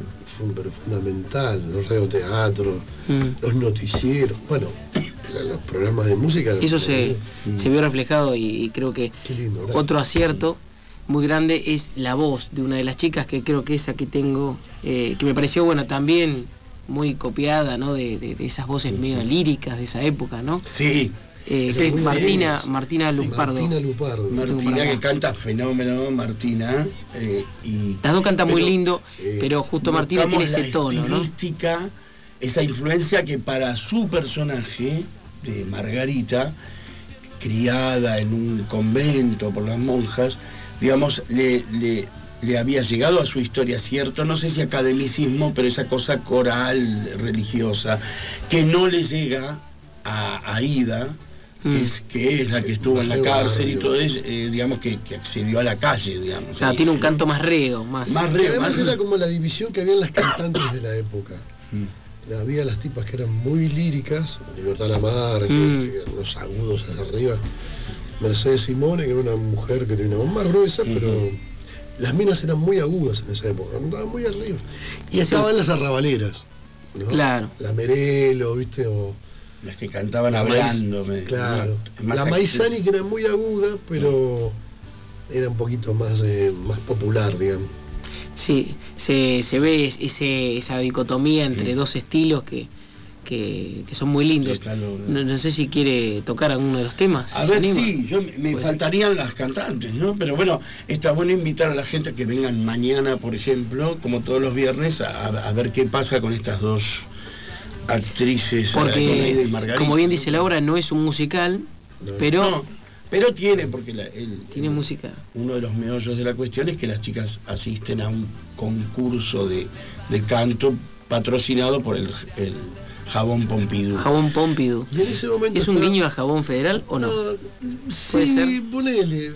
Speaker 14: fundamental. Los radioteatros, mm. los noticieros, bueno, los programas de música.
Speaker 12: Eso se, mm. se vio reflejado y, y creo que lindo, otro acierto muy grande es la voz de una de las chicas, que creo que esa que tengo, eh, que me pareció, bueno, también muy copiada, ¿no? De, de, de esas voces medio líricas de esa época, ¿no?
Speaker 15: Sí.
Speaker 12: Eh, sí Martina, Martina sí, Lupardo.
Speaker 14: Martina Lupardo.
Speaker 15: Martina, que canta fenómeno, Martina. Eh, y,
Speaker 12: Las dos cantan muy lindo, sí. pero justo Martina tiene ese tono, ¿no?
Speaker 15: Estilística, esa influencia que para su personaje de Margarita, criada en un convento por las monjas, digamos, le, le, le había llegado a su historia, cierto, no sé si academicismo, pero esa cosa coral, religiosa, que no le llega a Aida, mm. que, es, que es la que estuvo en la cárcel y todo eso, eh, digamos que, que accedió a la calle, digamos.
Speaker 12: O sea, tiene un canto más reo, más...
Speaker 15: Más reo,
Speaker 14: además
Speaker 15: más...
Speaker 14: era como la división que había en las cantantes de la época. Mm. Había las tipas que eran muy líricas, Libertad Lamarque, mm. que eran los agudos hacia arriba, Mercedes Simone, que era una mujer que tenía una voz más gruesa, mm. pero... Las minas eran muy agudas en esa época, andaban muy arriba. Y estaban sí. las arrabaleras, ¿no?
Speaker 12: Claro.
Speaker 14: La Merelo, ¿viste? O
Speaker 15: las que cantaban hablando.
Speaker 14: Maíz, claro. La Maizani, que era muy aguda, pero era un poquito más, eh, más popular, digamos.
Speaker 12: Sí, se, se ve ese, esa dicotomía entre sí. dos estilos que, que, que son muy lindos. Sí, claro. no, no sé si quiere tocar alguno de los temas.
Speaker 15: A ver, sí, yo me pues faltarían sí. las cantantes, ¿no? Pero bueno, está bueno invitar a la gente a que vengan mañana, por ejemplo, como todos los viernes, a, a ver qué pasa con estas dos actrices.
Speaker 12: Porque, como bien dice Laura, no es un musical, no. pero...
Speaker 15: No, pero tiene, porque la, el,
Speaker 12: tiene
Speaker 15: el,
Speaker 12: música.
Speaker 15: Uno de los meollos de la cuestión es que las chicas asisten a un concurso de, de canto patrocinado por el... el Jabón Pompidou.
Speaker 12: Jabón Pompidou.
Speaker 14: Y en ese momento
Speaker 12: ¿Es un guiño a Jabón Federal o no? no
Speaker 14: sí, ponele.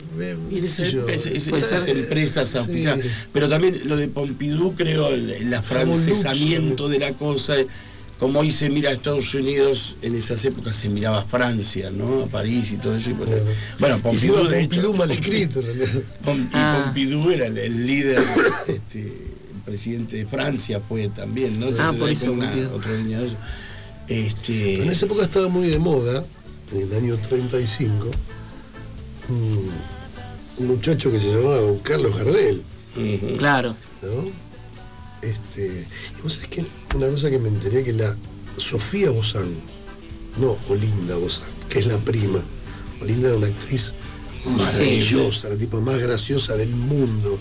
Speaker 15: Esas empresas auspiciadas. Sí. Pero también lo de Pompidou, creo, el, el afrancesamiento de la cosa. Como hoy se mira a Estados Unidos, en esas épocas se miraba a Francia, ¿no? A París y todo eso. Y bueno, bueno Pompidou, de hecho,
Speaker 14: Pompidou mal escrito.
Speaker 15: Pompidou, ah. Pompidou era el, el líder, este, presidente de Francia fue también, ¿no? Entonces,
Speaker 12: ah, por eso
Speaker 15: una, otra línea de eso. Este...
Speaker 14: En esa época estaba muy de moda, en el año treinta y cinco, un, un muchacho que se llamaba don Carlos Gardel.
Speaker 12: Uh-huh. Claro.
Speaker 14: ¿No? Este, y vos sabés que una cosa que me enteré, que la Sofía Bozán, no Olinda Bozán, que es la prima. Olinda era una actriz maravillosa, sí. la tipa más graciosa del mundo.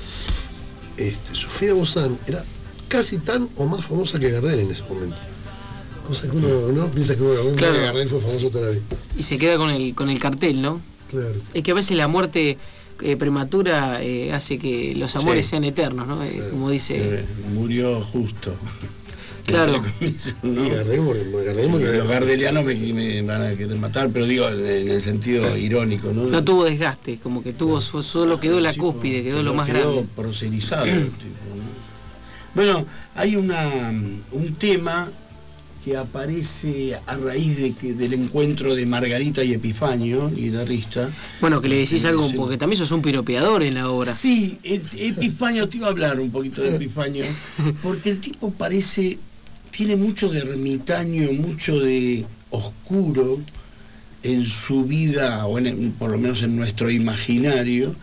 Speaker 14: Este, Sofía Bozán era casi tan o más famosa que Gardel en ese momento. Cosa que uno no piensa que uno,
Speaker 12: claro.
Speaker 14: que Gardel fue famoso toda la vida.
Speaker 12: Y se queda con el con el cartel, ¿no?
Speaker 14: Claro.
Speaker 12: Es que a veces la muerte eh, prematura eh, hace que los amores sí. sean eternos, ¿no? Eh, claro. Como dice.
Speaker 15: Eh, murió justo.
Speaker 12: Claro.
Speaker 14: ¿no? Y Gardel murió. Gardel murió.
Speaker 15: Los gardelianos me, me van a querer matar, pero digo en el sentido claro. irónico, ¿no?
Speaker 12: No tuvo desgaste, como que tuvo claro. solo quedó la tipo, cúspide, quedó lo más
Speaker 15: quedó
Speaker 12: grande.
Speaker 15: Proselizado. tipo, ¿no? Bueno, hay una un tema que aparece a raíz de que, del encuentro de Margarita y Epifanio, guitarrista.
Speaker 12: Bueno, que le decís algo, porque también sos un piropeador en la obra.
Speaker 15: Sí, Epifanio, te iba a hablar un poquito de Epifanio, porque el tipo parece, tiene mucho de ermitaño, mucho de oscuro en su vida, o en, por lo menos en nuestro imaginario,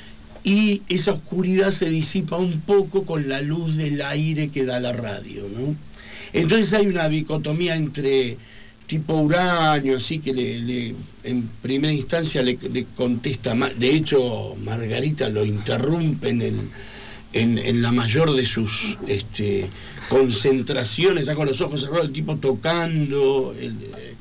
Speaker 15: y esa oscuridad se disipa un poco con la luz del aire que da la radio, ¿no? Entonces hay una dicotomía entre tipo Uranio, así que le, le, en primera instancia le, le contesta, de hecho Margarita lo interrumpe en, el, en, en la mayor de sus este, concentraciones, está con los ojos cerrados, el tipo tocando el,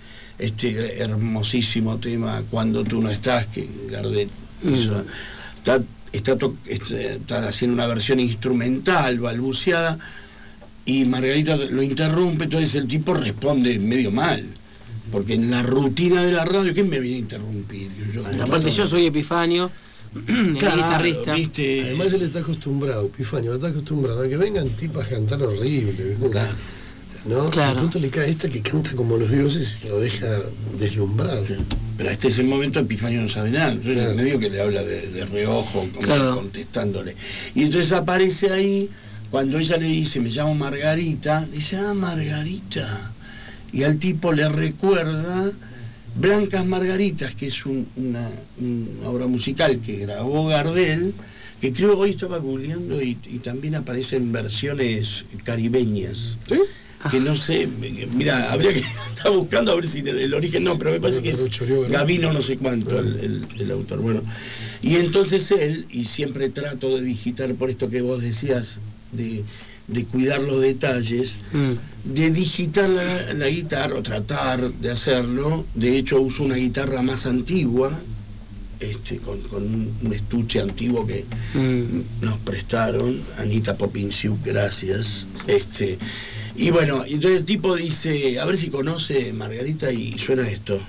Speaker 15: este hermosísimo tema Cuando tú no estás, que Gardel hizo, mm. está, está, to, está, está haciendo una versión instrumental, balbuceada, y Margarita lo interrumpe, entonces el tipo responde medio mal, porque en la rutina de la radio, ¿quién me viene a interrumpir?
Speaker 12: Yo, Aparte yo soy Epifanio, el claro, guitarrista.
Speaker 14: ¿Viste? Además él está acostumbrado, Epifanio está acostumbrado a que vengan tipas a cantar horrible,
Speaker 15: claro.
Speaker 14: ¿no?
Speaker 12: Claro.
Speaker 14: De pronto le cae esta que canta como los dioses y lo deja deslumbrado.
Speaker 15: Pero este es el momento, Epifanio no sabe nada, entonces claro. medio que le habla de, de reojo, como claro. contestándole. Y entonces aparece ahí, cuando ella le dice, me llamo Margarita, le dice, ah, Margarita. Y al tipo le recuerda Blancas Margaritas, que es un, una, una obra musical que grabó Gardel, que creo hoy estaba googleando y, y también aparecen versiones caribeñas.
Speaker 14: ¿Sí?
Speaker 15: Que no sé, mira, habría que estar buscando a ver si el, el origen no, pero me parece que es Gavino no sé cuánto el, el, el autor. Bueno, y entonces él, y siempre trato de digitar por esto que vos decías, de, de cuidar los detalles, mm. de digitar la, la guitarra, o tratar de hacerlo. De hecho uso una guitarra más antigua, este, con, con un, un estuche antiguo que mm. nos prestaron, Anita Popinsiuk, gracias. Este, y bueno, entonces el tipo dice, a ver si conoce Margarita, y suena esto.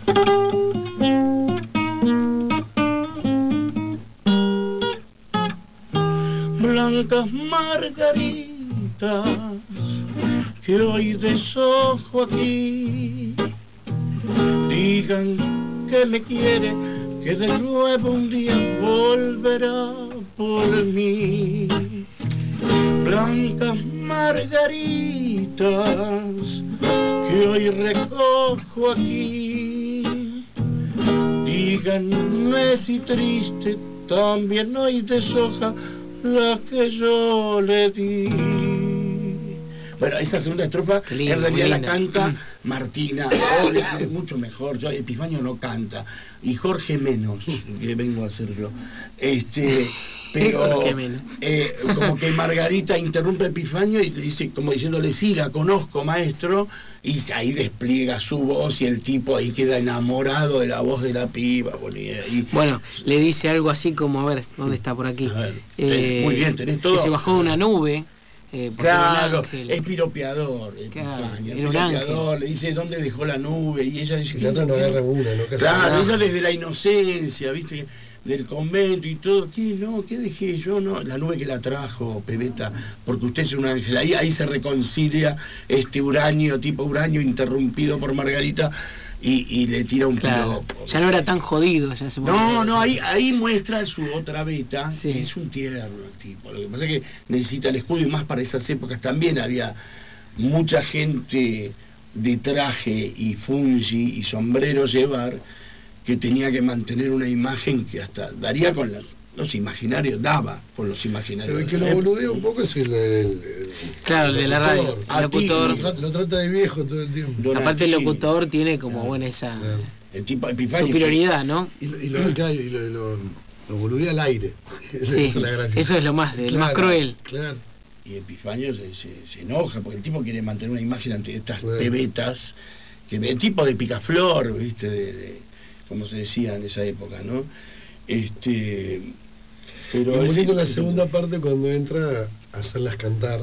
Speaker 15: Blancas margaritas que hoy deshojo aquí, digan que me quiere, que de nuevo un día volverá por mí. Blancas margaritas que hoy recojo aquí, díganme si triste también hoy deshoja la que yo le di. Bueno, esa segunda estrofa lindo, en realidad la canta Martina, oh, es mucho mejor. Yo, Epifanio no canta, y Jorge menos, que vengo a hacer yo. Este, pero eh, como que Margarita interrumpe a Epifanio y le dice, como diciéndole, sí, la conozco, maestro, y ahí despliega su voz y el tipo ahí queda enamorado de la voz de la piba. Y,
Speaker 12: bueno, le dice algo así como, a ver, ¿dónde está por aquí?
Speaker 15: A ver, eh, muy bien, tenés todo.
Speaker 12: Que se bajó de una nube. Eh,
Speaker 15: claro, es piropeador,
Speaker 12: claro,
Speaker 15: Epifanio, es piropeador, le dice dónde dejó la nube, y ella dice,
Speaker 14: y la otra no agarra una, ¿no? Casi
Speaker 15: claro,
Speaker 14: nada.
Speaker 15: ella desde la inocencia, viste, del convento y todo, ¿qué no? ¿Qué dejé yo? No, la nube que la trajo, Pebeta, porque usted es un ángel. Ahí, ahí se reconcilia este Uranio, tipo Uranio, interrumpido por Margarita, y, y le tira un
Speaker 12: claro,
Speaker 15: piropo.
Speaker 12: Ya no era tan jodido, ya se
Speaker 15: No, no, ahí, ahí muestra su otra beta, sí. Es un tierno el tipo. Lo que pasa es que necesita el escudo, y más para esas épocas también había mucha gente de traje y fungi y sombrero llevar, que tenía que mantener una imagen que hasta daría con los, los imaginarios, daba con los imaginarios.
Speaker 14: Pero el que lo boludea un poco es el, el, el
Speaker 12: claro, el de la radio. El locutor.
Speaker 14: Lo trata, lo trata de viejo todo el tiempo.
Speaker 12: Donatí. Aparte el locutor tiene como buena esa
Speaker 14: claro.
Speaker 15: El tipo Epifanio,
Speaker 12: superioridad, ¿no?
Speaker 14: Y lo, y lo, claro, y lo, lo, lo boludea al aire.
Speaker 12: Sí, eso es la gracia. Eso es lo más, claro, más cruel.
Speaker 14: Claro.
Speaker 15: Y Epifanio se, se, se enoja porque el tipo quiere mantener una imagen ante estas claro. pebetas, que el tipo de picaflor, ¿viste? De, de, como se decía en esa época, ¿no? Este,
Speaker 14: pero es muy lindo la segunda parte cuando entra a hacerlas cantar.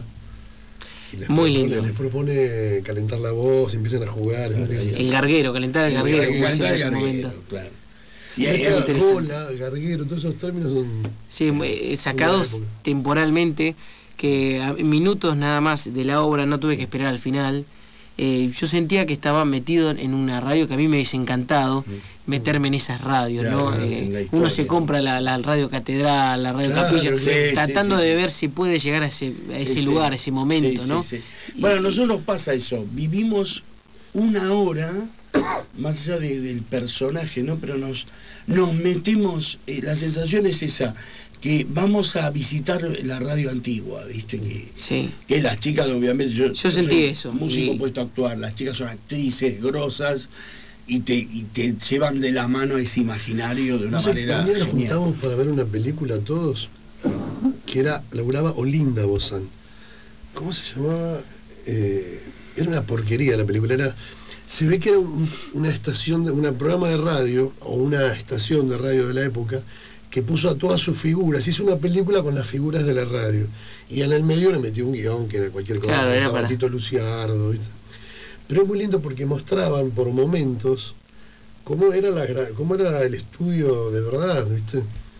Speaker 14: Y les
Speaker 12: muy
Speaker 14: propone,
Speaker 12: lindo.
Speaker 14: Les propone calentar la voz, empiezan a jugar.
Speaker 12: El, el garguero, calentar el garguero,
Speaker 15: el,
Speaker 12: como
Speaker 15: el,
Speaker 12: en ese momento.
Speaker 15: Claro.
Speaker 14: Sí, y ahí cola, garguero, todos esos términos son...
Speaker 12: Sí, eh, sacados temporalmente, que a minutos nada más de la obra, no tuve que esperar al final. Eh, yo sentía que estaba metido en una radio que a mí me hubiese encantado meterme en esas radios, claro, ¿no? Eh, uno se compra la, la radio Catedral, la radio claro, Capilla, sí, tratando sí, sí, de sí. ver si puede llegar a ese, a ese sí, lugar, a ese momento, sí, ¿no?
Speaker 15: Sí, sí. Bueno, a nosotros nos pasa eso, vivimos una hora más allá de, del personaje, ¿no? Pero nos, nos metemos, eh, la sensación es esa, que vamos a visitar la radio antigua, ¿viste? Que,
Speaker 12: sí.
Speaker 15: que las chicas, obviamente, yo,
Speaker 12: yo,
Speaker 15: yo
Speaker 12: sentí
Speaker 15: soy
Speaker 12: eso.
Speaker 15: músico
Speaker 12: sí.
Speaker 15: puesto a actuar, las chicas son actrices grosas y te, y te llevan de la mano ese imaginario de una
Speaker 14: no sé,
Speaker 15: manera
Speaker 14: un día nos
Speaker 15: genial.
Speaker 14: juntamos para ver una película todos, que era, laburaba Olinda Bozán. ¿Cómo se llamaba? Eh, era una porquería la película, era... Se ve que era un, una estación, de, un programa de radio, o una estación de radio de la época, que puso a todas sus figuras, hizo una película con las figuras de la radio, y en el medio le metió un guión que era cualquier cosa,
Speaker 12: claro, era
Speaker 14: estaba
Speaker 12: para...
Speaker 14: Tito Luciardo, ¿viste? Pero es muy lindo porque mostraban por momentos cómo era la cómo era el estudio de verdad, ¿viste?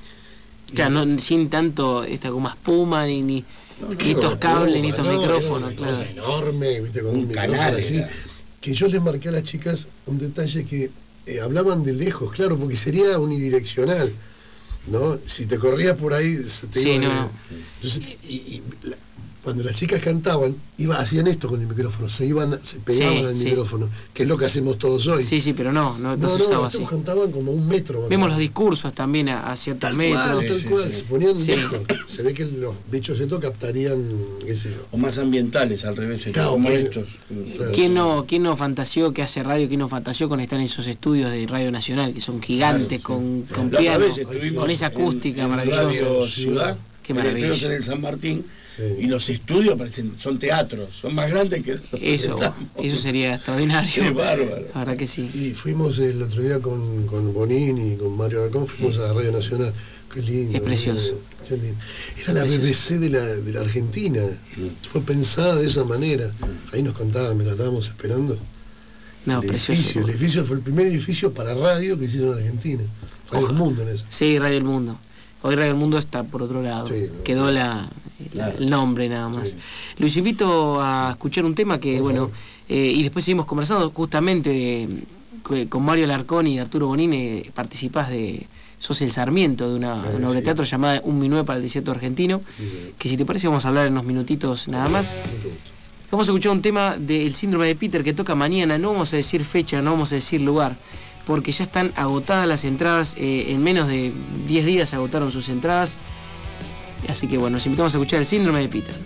Speaker 12: O sea, no, sin tanto esta como espuma, ni, ni, no, ni estos no, cables, no, ni estos no, micrófonos,
Speaker 14: una
Speaker 12: claro.
Speaker 14: Cosa enorme, ¿viste? Con un, un micrófono
Speaker 15: canal,
Speaker 14: así.
Speaker 15: Era.
Speaker 14: Que yo les marqué a las chicas un detalle que eh, hablaban de lejos, claro, porque sería unidireccional, ¿no? Si te corrías por ahí, se te
Speaker 12: sí,
Speaker 14: iba
Speaker 12: no.
Speaker 14: de... Entonces, y, y la, cuando las chicas cantaban, iba, hacían esto con el micrófono, se iban, se pegaban sí, al sí. micrófono, que es lo que hacemos todos hoy.
Speaker 12: Sí, sí, pero no, no, no,
Speaker 14: no
Speaker 12: se usaba
Speaker 14: no,
Speaker 12: así.
Speaker 14: cantaban como un metro.
Speaker 12: Vemos menos. Los discursos también a, a ciertos
Speaker 14: tal
Speaker 12: metros.
Speaker 14: Cual, tal
Speaker 15: sí,
Speaker 14: cual,
Speaker 15: sí.
Speaker 14: se ponían
Speaker 12: sí.
Speaker 14: lejos. Se ve que los bichos estos captarían, qué sé yo.
Speaker 15: O más ambientales, al revés,
Speaker 14: claro,
Speaker 15: como
Speaker 14: pues,
Speaker 15: estos.
Speaker 12: Claro. ¿Quién no, quién no fantaseó que hace radio, quién no fantaseó con estar en esos estudios de Radio Nacional, que son gigantes, claro, con, sí. con piano, con esa acústica maravillosa?
Speaker 15: Ciudad.
Speaker 12: Qué
Speaker 15: el
Speaker 12: maravilla.
Speaker 15: Espejo en el San Martín, sí. Y los estudios parecen, son teatros, son más grandes que
Speaker 12: eso, eso sería extraordinario.
Speaker 15: Qué bárbaro.
Speaker 12: La verdad que sí.
Speaker 14: Y fuimos el otro día con, con Bonini y con Mario Alarcón, fuimos a Radio Nacional. Qué lindo.
Speaker 12: Es precioso.
Speaker 14: Qué lindo. Era la B B C de la, de la Argentina. Fue pensada de esa manera. Ahí nos contaban, mientras estábamos esperando.
Speaker 12: No,
Speaker 14: el
Speaker 12: precioso.
Speaker 14: edificio, el edificio fue el primer edificio para radio que hicieron en Argentina. Radio El Mundo en esa.
Speaker 12: Sí, Radio El Mundo. Hoy Radio El Mundo está por otro lado. Sí, no, Quedó la, la, el nombre nada más. Sí. Los invito a escuchar un tema que, por bueno, eh, y después seguimos conversando justamente de, con Mario Alarcón y Arturo Bonini. Participás de, sos el Sarmiento de una, sí, una obra de teatro llamada Un Minué para el Desierto Argentino, sí. Que si te parece vamos a hablar en unos minutitos nada más. Vamos a escuchar un tema del Síndrome de Peter que toca mañana. No vamos a decir fecha, no vamos a decir lugar, porque ya están agotadas las entradas, eh, en menos de diez días se agotaron sus entradas, así que bueno, nos invitamos a escuchar el Síndrome de Peter.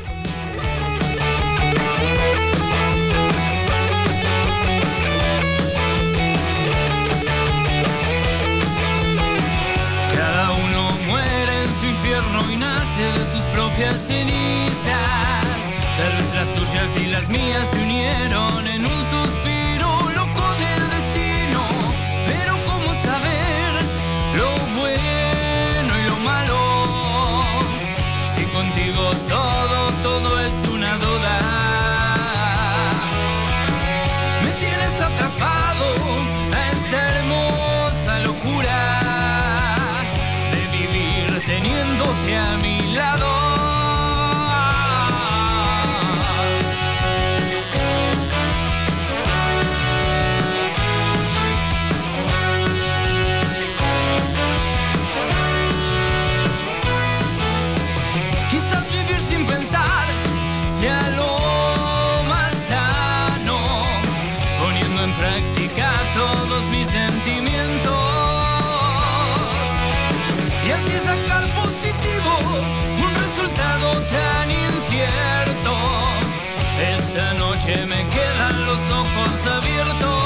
Speaker 3: Cada uno muere en su infierno y nace de sus propias cenizas, tal vez las tuyas y las mías se unieron en un suspiro loco del destino. Pero cómo saber lo bueno y lo malo, si contigo todo, todo es una duda. Me tienes atrapado a esta hermosa locura de vivir teniéndote a mi lado. Sea lo más sano, poniendo en práctica todos mis sentimientos y así sacar positivo un resultado tan incierto. Esta noche me quedan los ojos abiertos,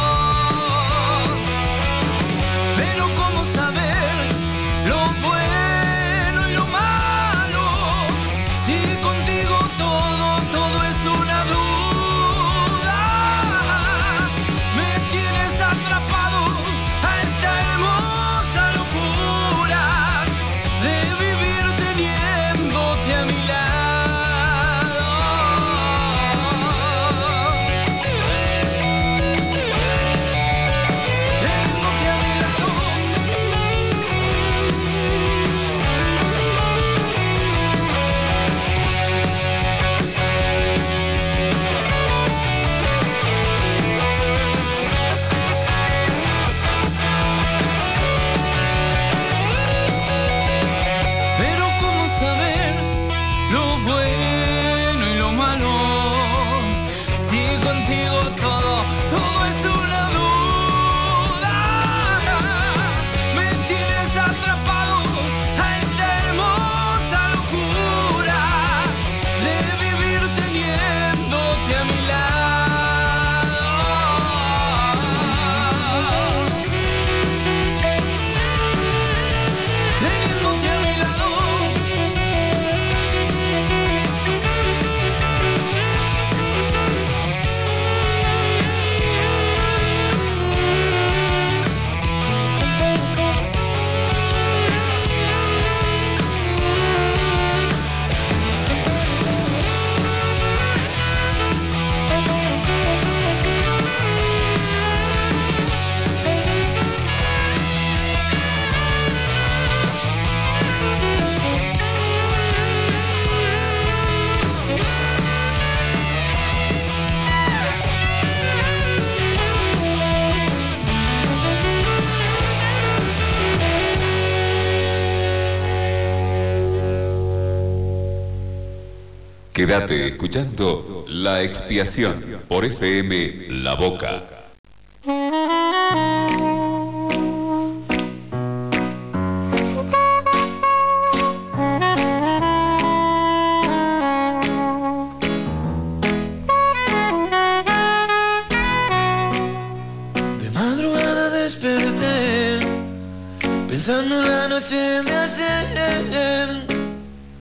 Speaker 3: pero cómo saber lo bueno y lo malo, si contigo todo, todo es una duda. Me tienes atrapado a esta hermosa locura de vivir teniéndote a mi lado. Teniéndote a mi lado.
Speaker 11: Quédate escuchando La Expiación por F M La Boca.
Speaker 3: De madrugada desperté pensando en la noche de ayer.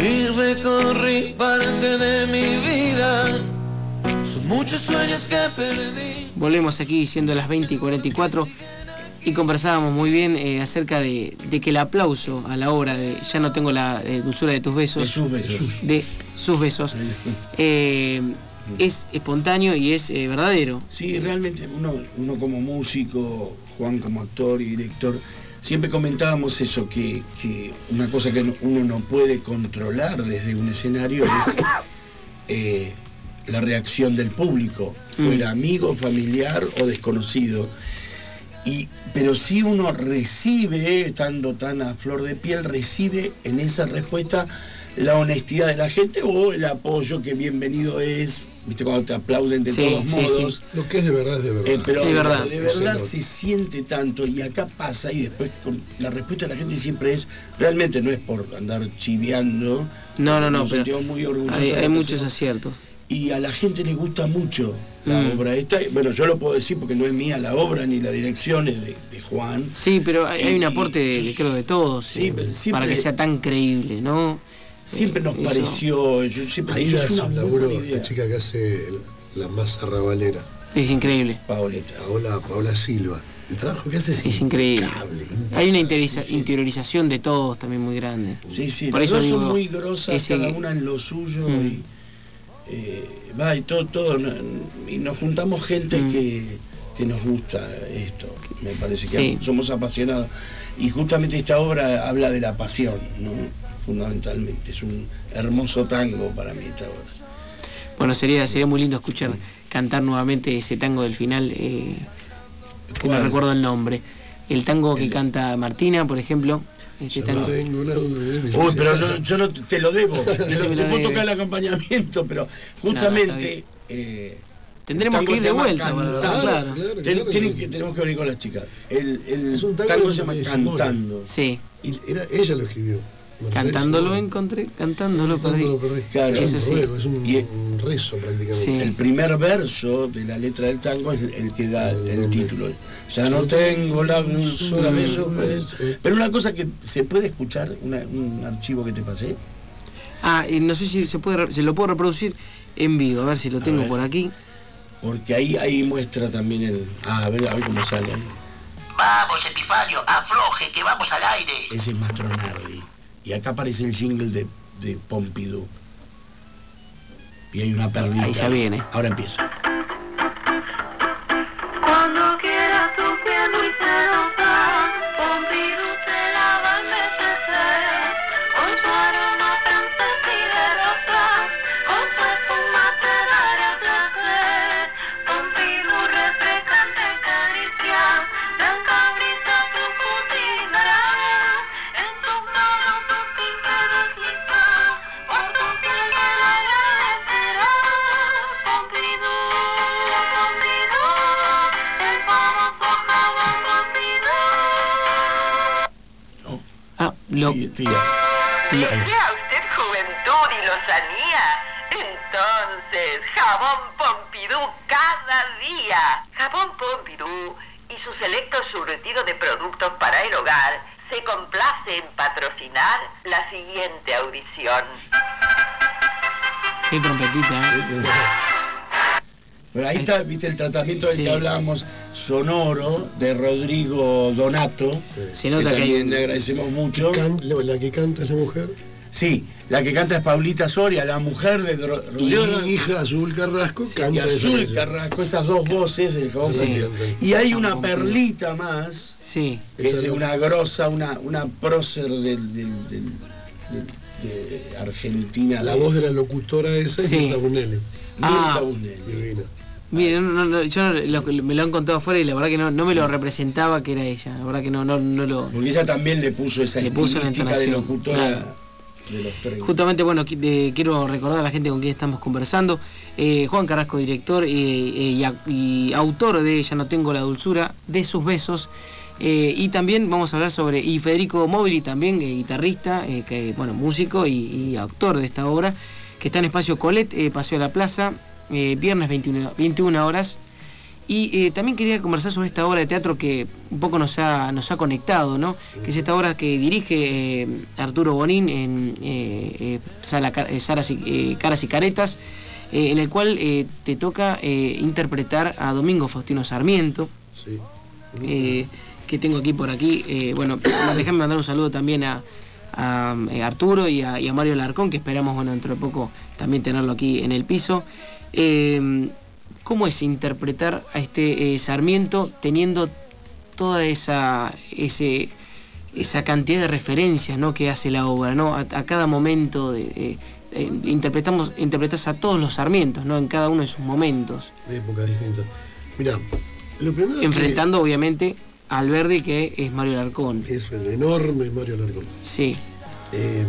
Speaker 3: y recorrí parte de mi vida. Son muchos sueños que perdí.
Speaker 12: Volvemos aquí siendo las veinte y cuarenta y cuatro y conversábamos muy bien eh, acerca de, de que el aplauso a la obra de Ya no tengo la eh, dulzura de tus besos,
Speaker 15: de sus besos,
Speaker 12: de sus besos eh, es espontáneo y es eh, verdadero.
Speaker 15: Sí, realmente uno, uno como músico, Juan como actor y director, siempre comentábamos eso, que, que una cosa que uno no puede controlar desde un escenario es eh, la reacción del público, fuera amigo, familiar o desconocido. Y, pero si uno recibe, estando tan a flor de piel, recibe en esa respuesta la honestidad de la gente o el apoyo que bienvenido es, viste, cuando te aplauden de sí, todos sí, modos.
Speaker 14: Sí. Lo que es de verdad es de verdad.
Speaker 15: Eh, pero
Speaker 12: de verdad,
Speaker 15: de verdad se siente tanto y acá pasa y después con la respuesta de la gente siempre es, realmente no es por andar chiveando.
Speaker 12: No, no, no.
Speaker 15: Nos sentimos muy orgullosos.
Speaker 12: Hay, hay muchos
Speaker 15: hacemos.
Speaker 12: aciertos.
Speaker 15: Y a la gente le gusta mucho la mm. obra esta. Bueno, yo lo puedo decir porque no es mía la obra ni la dirección, es de, de Juan.
Speaker 12: Sí, pero hay, hay un aporte, de, de, creo, de todos, sí, eh, siempre, para que sea tan creíble, ¿no?
Speaker 15: Siempre nos eso. pareció. Yo siempre
Speaker 14: Ahí es un laburo, la chica que hace la masa rabalera.
Speaker 12: Es increíble.
Speaker 14: Paoleta. Paola, Paola Silva. El trabajo que hace es,
Speaker 12: es increíble. Impecable. Hay una interioriza, sí, sí. interiorización de todos también muy grande.
Speaker 15: Sí, sí,
Speaker 12: por
Speaker 15: las
Speaker 12: eso
Speaker 15: dos
Speaker 12: digo,
Speaker 15: son muy grosas, ese... cada una en lo suyo. Mm. Y, eh, va, y todo, todo. Y nos juntamos gente mm. que, que nos gusta esto. Me parece que sí. somos apasionados. Y justamente esta obra habla de la pasión, ¿no? Fundamentalmente. Es un hermoso tango para mí esta obra.
Speaker 12: Bueno, sería, sería muy lindo escuchar mm. cantar nuevamente ese tango del final. Eh, que no recuerdo el nombre. El tango que el... canta Martina, por ejemplo. Este
Speaker 14: yo
Speaker 12: tango.
Speaker 14: No tengo una duda.
Speaker 15: Uy, pero yo, yo no te lo debo. Te, lo, te puedo tocar el acompañamiento, pero justamente. No, eh,
Speaker 12: tendremos que ir de vuelta.
Speaker 15: Claro,
Speaker 12: claro,
Speaker 15: claro, claro, Ten, tienen que, tenemos que venir con las chicas. El, el
Speaker 14: es un tango,
Speaker 15: tango se llama Cantando.
Speaker 12: Sí.
Speaker 14: Y era, ella lo escribió.
Speaker 12: Cantándolo ¿no? encontré, cantándolo perdí.
Speaker 14: perdí.
Speaker 15: Claro,
Speaker 14: es
Speaker 15: eso
Speaker 14: un ruego,
Speaker 15: sí.
Speaker 14: es un,
Speaker 15: y,
Speaker 14: un rezo prácticamente.
Speaker 15: Sí. El primer verso de la letra del tango es el, el que da el, el título. Ya no tengo la dulzura de besos. Pero una cosa que se puede escuchar, una, un archivo que te pasé.
Speaker 12: Ah, y no sé si se puede, se lo puedo reproducir en vivo, a ver si lo tengo por aquí.
Speaker 15: Porque ahí, ahí muestra también el. Ah, a ver, a ver cómo sale.
Speaker 16: Vamos, Epifanio, afloje, que vamos al aire.
Speaker 15: Ese es Mastronardi. Y acá aparece el jingle de, de Pompidou. Y hay una perlita.
Speaker 12: Ahí ya viene.
Speaker 15: Ahora empieza.
Speaker 17: Cuando quieras tu piel muy sedosa, Pompidou te la va a envejecer. Con su aroma francés y de rosas, con su espuma te dará placer. Pompidou refrescante caricia, blanca brisa tu cutis dará. En tus manos sutil se desliza, por tu piel me la agradecerá. Pompidou, Pompidou, el famoso jabón Pompidou.
Speaker 15: No.
Speaker 12: Ah, lo...
Speaker 15: Sí, sí,
Speaker 16: ¿Desea usted juventud y lozanía? Entonces, jabón Pompidou cada día. Jabón Pompidou y su selecto surtido de productos para el hogar se complace en patrocinar la siguiente audición.
Speaker 12: Qué trompetita, ¿eh?
Speaker 15: Pero ahí está, viste, el tratamiento del
Speaker 12: sí.
Speaker 15: que hablábamos, sonoro, de Rodrigo Donato. Sí.
Speaker 12: Se nota
Speaker 15: que
Speaker 12: que
Speaker 15: también
Speaker 12: hay...
Speaker 15: le agradecemos mucho.
Speaker 14: Can, la que canta es la mujer.
Speaker 15: Sí, la que canta es Paulita Soria, la mujer de Rodrigo.
Speaker 14: Y mi hija Azul Carrasco
Speaker 15: sí,
Speaker 14: canta
Speaker 15: y Azul
Speaker 14: esa
Speaker 15: Carrasco, esas dos voces del jabón. Sí. Y hay una perlita más,
Speaker 12: sí.
Speaker 15: que esa es de no... una grosa, una, una prócer del, del, del, del, de Argentina.
Speaker 14: La
Speaker 15: de...
Speaker 14: voz de la locutora esa es
Speaker 12: sí.
Speaker 14: Mirta Bunelli.
Speaker 12: Ah.
Speaker 15: Mirta Bunelli.
Speaker 14: Divina.
Speaker 12: Mire, no, no, yo no, lo, me lo han contado afuera y la verdad que no, no me lo representaba que era ella. La verdad que no, no, no lo.
Speaker 15: Porque ella también le puso esa le estilística puso de locutora.
Speaker 12: Claro.
Speaker 15: De los tres.
Speaker 12: Justamente, bueno, de, quiero recordar a la gente con quien estamos conversando. Eh, Juan Carrasco, director eh, eh, y, y autor de Ya no tengo la dulzura de sus besos. Eh, y también vamos a hablar sobre. Y Federico Mobili, también eh, guitarrista, eh, que, bueno, músico y, y autor de esta obra, que está en Espacio Colet, eh, Paseo a la Plaza. Eh, viernes veintiuna horas Y eh, también quería conversar sobre esta obra de teatro que un poco nos ha, nos ha conectado, ¿no? Que es esta obra que dirige eh, Arturo Bonín en eh, eh, Sala, eh, Saras y, eh, Caras y Caretas, eh, en el cual eh, te toca eh, interpretar a Domingo Faustino Sarmiento,
Speaker 14: sí.
Speaker 12: eh, que tengo aquí por aquí. Eh, bueno, déjame mandar un saludo también a, a, a Arturo y a, y a Mario Larcón, que esperamos, bueno, dentro de poco también tenerlo aquí en el piso. Eh, ¿Cómo es interpretar a este eh, Sarmiento teniendo toda esa ese, esa cantidad de referencias, ¿no?, que hace la obra, ¿no? A, a cada momento de, de, de, interpretamos interpretas a todos los Sarmientos, ¿no?, en cada uno de sus momentos.
Speaker 14: De épocas distintas. Mirá, lo primero
Speaker 12: enfrentando
Speaker 14: que,
Speaker 12: obviamente a Alberdi, que es Mario Larcón.
Speaker 14: Es el enorme Mario Larcón.
Speaker 12: Sí.
Speaker 14: Eh,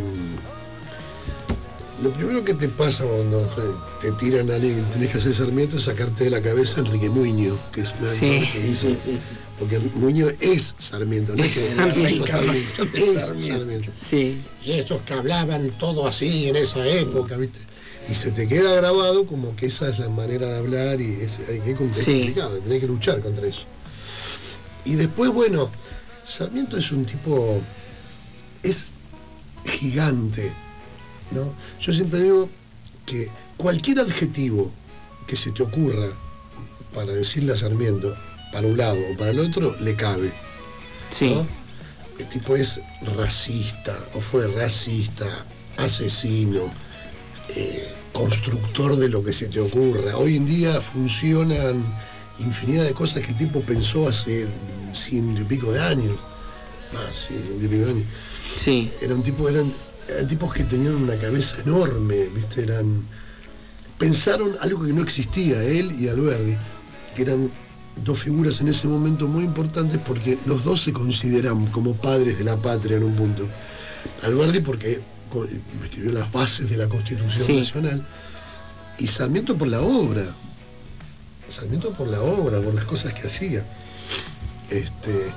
Speaker 14: Lo primero que te pasa cuando te tiran a alguien que tenés que hacer Sarmiento es sacarte de la cabeza a Enrique Muñoz, que es una
Speaker 12: sí.
Speaker 14: que hizo. Porque Muñoz es Sarmiento, no es que
Speaker 12: Sarmiento.
Speaker 14: Sarmiento, es Sarmiento.
Speaker 12: Sí.
Speaker 14: Y estos que hablaban todo así en esa época, ¿viste? Y se te queda grabado como que esa es la manera de hablar y es, es, es complicado, sí. Tenés que luchar contra eso. Y después, bueno, Sarmiento es un tipo. Es gigante. ¿No? Yo siempre digo que cualquier adjetivo que se te ocurra para decirle a Sarmiento, para un lado o para el otro, le cabe.
Speaker 12: Sí.
Speaker 14: ¿No? El tipo es racista, o fue racista, asesino, eh, constructor de lo que se te ocurra. Hoy en día funcionan infinidad de cosas que el tipo pensó hace ciento y pico de años. Más, ciento y pico de años.
Speaker 12: Sí.
Speaker 14: Era un tipo, eran Eran tipos que tenían una cabeza enorme, ¿viste? Eran, pensaron algo que no existía, él y Alberdi, que eran dos figuras en ese momento muy importantes porque los dos se consideran como padres de la patria en un punto. Alberdi porque escribió las bases de la Constitución sí. Nacional, y Sarmiento por la obra. Sarmiento por la obra, por las cosas que hacía. Este...